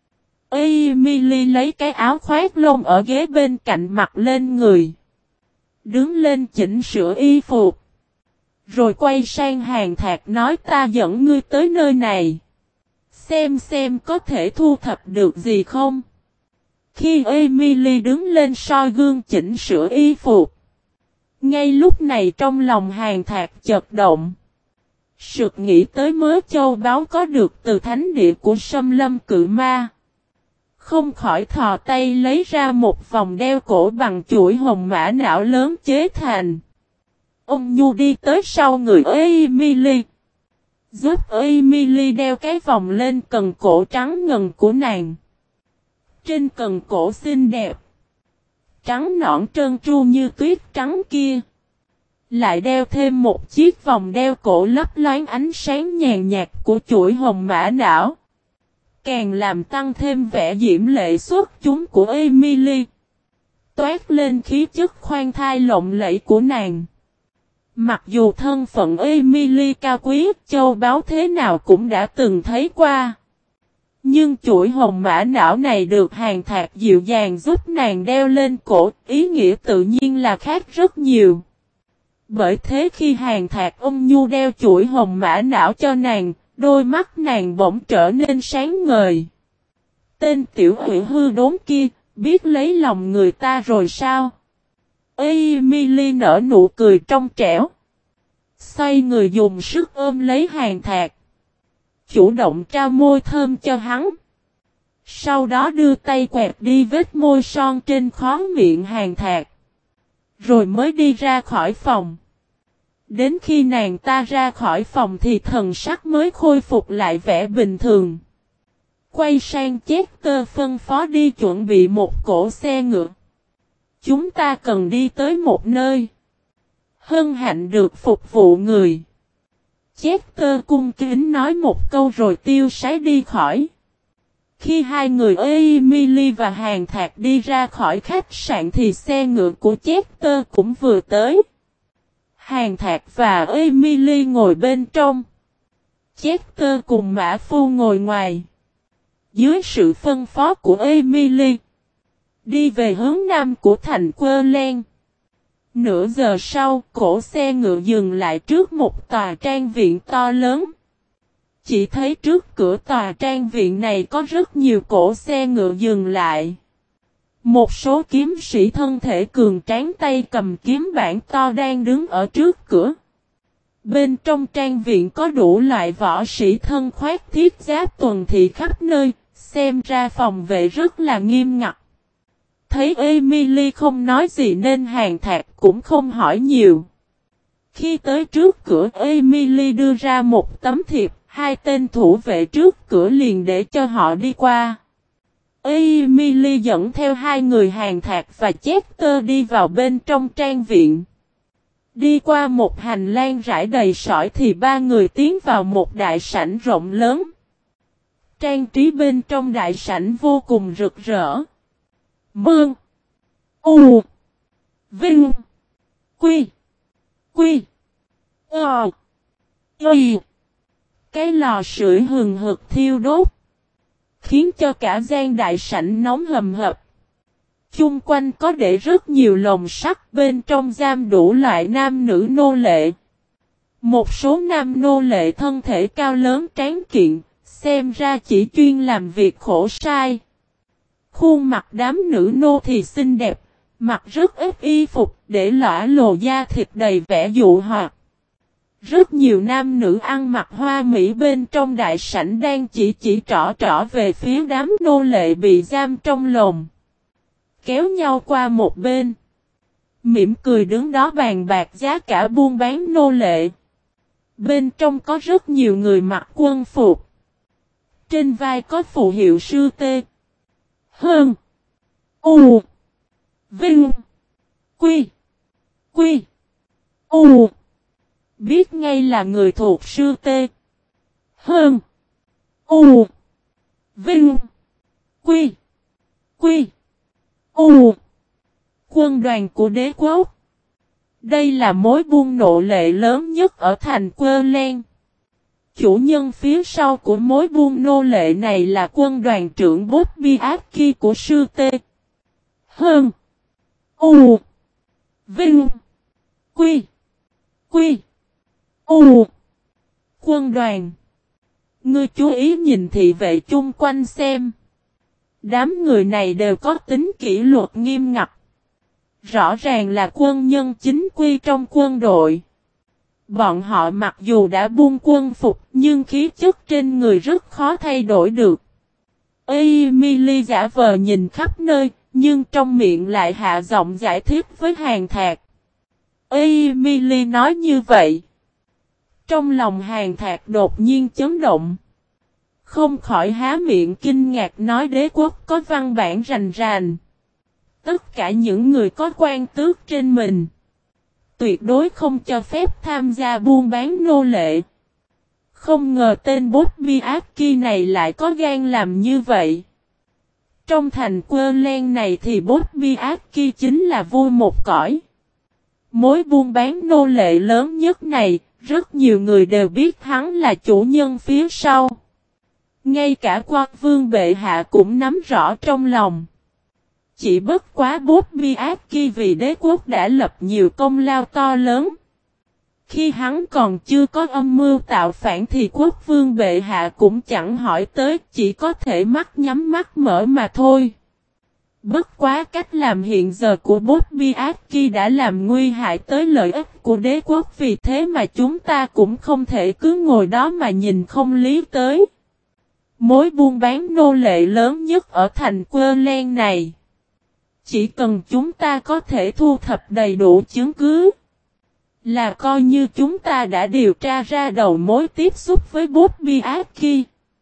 Speaker 1: Emily lấy cái áo khoác lông ở ghế bên cạnh mặc lên người. Đứng lên chỉnh sửa y phục. Rồi quay sang Hàn Thạc nói ta dẫn ngươi tới nơi này. Xem có thể thu thập được gì không? Khi Emily đứng lên soi gương chỉnh sửa y phục. Ngay lúc này trong lòng Hàn Thạc chợt động. Sực nghĩ tới mớ châu báu có được từ thánh địa của Xâm Lâm Cự Ma. Không khỏi thò tay lấy ra một vòng đeo cổ bằng chuỗi hồng mã não lớn chế thành. Ông Nhu đi tới sau người Emily, giúp Emily đeo cái vòng lên cần cổ trắng ngần của nàng. Trên cần cổ xinh đẹp, trắng nõn trơn tru như tuyết trắng kia, lại đeo thêm một chiếc vòng đeo cổ lấp loáng ánh sáng nhàn nhạt của chuỗi hồng mã não, càng làm tăng thêm vẻ diễm lệ xuất chúng của Emily, toát lên khí chất khoan thai lộng lẫy của nàng. Mặc dù thân phận Emily cao quý, châu báu thế nào cũng đã từng thấy qua, nhưng chuỗi hồng mã não này được Hàn Thạc dịu dàng giúp nàng đeo lên cổ, ý nghĩa tự nhiên là khác rất nhiều. Bởi thế khi Hàn Thạc ôn nhu đeo chuỗi hồng mã não cho nàng, đôi mắt nàng bỗng trở nên sáng ngời. Tên tiểu hủy hư đốn kia, biết lấy lòng người ta rồi sao? Emily nở nụ cười trong trẻo, xoay người dùng sức ôm lấy Hàn Thạc, chủ động trao môi thơm cho hắn. Sau đó đưa tay quẹt đi vết môi son trên khóe miệng Hàn Thạc, rồi mới đi ra khỏi phòng. Đến khi nàng ta ra khỏi phòng thì thần sắc mới khôi phục lại vẻ bình thường. Quay sang Chester phân phó đi chuẩn bị một cỗ xe ngựa. Chúng ta cần đi tới một nơi. Hân hạnh được phục vụ người. Chester cung kính nói một câu rồi tiêu sái đi khỏi. Khi hai người Emily và Hàn Thạc đi ra khỏi khách sạn thì xe ngựa của Chester cũng vừa tới. Hàn Thạc và Emily ngồi bên trong. Chester cùng Mã Phu ngồi ngoài. Dưới sự phân phó của Emily, đi về hướng nam của thành Querlen. Nửa giờ sau, cỗ xe ngựa dừng lại trước một tòa trang viện to lớn. Chỉ thấy trước cửa tòa trang viện này có rất nhiều cỗ xe ngựa dừng lại. Một số kiếm sĩ thân thể cường tráng tay cầm kiếm bản to đang đứng ở trước cửa. Bên trong trang viện có đủ loại võ sĩ thân khoác thiết giáp tuần thị khắp nơi, xem ra phòng vệ rất là nghiêm ngặt. Thấy Emily không nói gì nên Hàn Thạc cũng không hỏi nhiều. Khi tới trước cửa, Emily đưa ra một tấm thiệp, hai tên thủ vệ trước cửa liền để cho họ đi qua. Emily dẫn theo hai người Hàn Thạc và Chester đi vào bên trong trang viện. Đi qua một hành lang rải đầy sỏi thì ba người tiến vào một đại sảnh rộng lớn. Trang trí bên trong đại sảnh vô cùng rực rỡ. Mương. U. Vinh. Quy. Quy. Ờ. Y. Cái lò sưởi hừng hực thiêu đốt, khiến cho cả gian đại sảnh nóng hầm hập. Chung quanh có để rất nhiều lồng sắt, bên trong giam đủ loại nam nữ nô lệ. Một số nam nô lệ thân thể cao lớn tráng kiện, xem ra chỉ chuyên làm việc khổ sai. Khuôn mặt đám nữ nô thì xinh đẹp, mặc rất ít y phục để lõa lồ da thịt đầy vẻ dụ hoặc. Rất nhiều nam nữ ăn mặc hoa mỹ bên trong đại sảnh đang chỉ trỏ về phía đám nô lệ bị giam trong lồng. Kéo nhau qua một bên, mỉm cười đứng đó bàn bạc giá cả buôn bán nô lệ. Bên trong có rất nhiều người mặc quân phục. Trên vai có phù hiệu sư T. Hơn. U. Vinh. Quy. Quy. U. Biết ngay là người thuộc sư T. Hơn. U. Vinh. Quy. Quy. U. Quân đoàn của đế quốc. Đây là mối buôn nô lệ lớn nhất ở thành Querlen. Chủ nhân phía sau của mối buôn nô lệ này là quân đoàn trưởng Bobby Aki của sư T. Hơn. U. Vinh. Quy. Quy. U. Quân đoàn. Ngươi chú ý nhìn thị vệ chung quanh xem. Đám người này đều có tính kỷ luật nghiêm ngặt. Rõ ràng là quân nhân chính quy trong quân đội. Bọn họ mặc dù đã buông quân phục nhưng khí chất trên người rất khó thay đổi được. Emily giả vờ nhìn khắp nơi, nhưng trong miệng lại hạ giọng giải thích với Hàn Thạc. Emily nói như vậy. Trong lòng Hàn Thạc đột nhiên chấn động. Không khỏi há miệng kinh ngạc nói đế quốc có văn bản rành rành. Tất cả những người có quan tước trên mình. Tuyệt đối không cho phép tham gia buôn bán nô lệ. Không ngờ tên Bobby Aki này lại có gan làm như vậy. Trong thành Querlen này thì Bobby Aki chính là vua một cõi. Mối buôn bán nô lệ lớn nhất này, rất nhiều người đều biết hắn là chủ nhân phía sau. Ngay cả Quốc vương bệ hạ cũng nắm rõ trong lòng. Chỉ bất quá Bobby Aki vì đế quốc đã lập nhiều công lao to lớn. Khi hắn còn chưa có âm mưu tạo phản thì quốc vương bệ hạ cũng chẳng hỏi tới, chỉ có thể mắt nhắm mắt mở mà thôi. Bất quá cách làm hiện giờ của Bobby Aki đã làm nguy hại tới lợi ích của đế quốc, vì thế mà chúng ta cũng không thể cứ ngồi đó mà nhìn không lý tới. Mối buôn bán nô lệ lớn nhất ở thành Querlen này. Chỉ cần chúng ta có thể thu thập đầy đủ chứng cứ, là coi như chúng ta đã điều tra ra đầu mối tiếp xúc với Bobby Aki.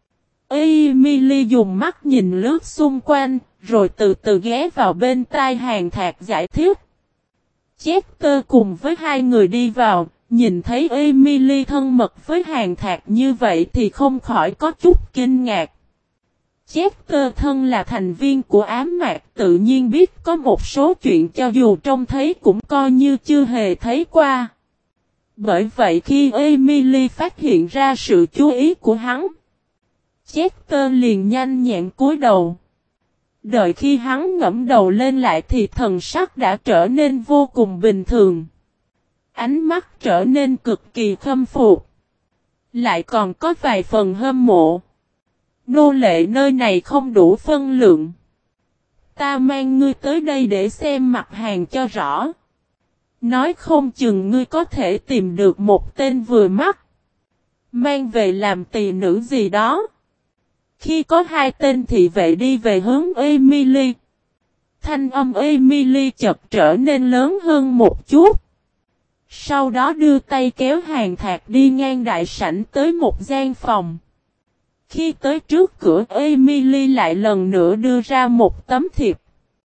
Speaker 1: Emily dùng mắt nhìn lướt xung quanh, rồi từ từ ghé vào bên tai Hàn Thạc giải thích. Chester cùng với hai người đi vào, nhìn thấy Emily thân mật với Hàn Thạc như vậy thì không khỏi có chút kinh ngạc. Chester thân là thành viên của ám mạc, tự nhiên biết có một số chuyện cho dù trông thấy cũng coi như chưa hề thấy qua. Bởi vậy khi Emily phát hiện ra sự chú ý của hắn, Chester liền nhanh nhẹn cúi đầu. Đợi khi hắn ngẫm đầu lên lại thì thần sắc đã trở nên vô cùng bình thường. Ánh mắt trở nên cực kỳ khâm phục. Lại còn có vài phần hâm mộ. Nô lệ nơi này không đủ phân lượng. Ta mang ngươi tới đây để xem mặt hàng cho rõ. Nói không chừng ngươi có thể tìm được một tên vừa mắt. Mang về làm tỳ nữ gì đó. Khi có hai tên thị vệ đi về hướng Emily. Thanh âm Emily chợt trở nên lớn hơn một chút. Sau đó đưa tay kéo Hàn Thạc đi ngang đại sảnh tới một gian phòng. Khi tới trước cửa Emily lại lần nữa đưa ra một tấm thiệp.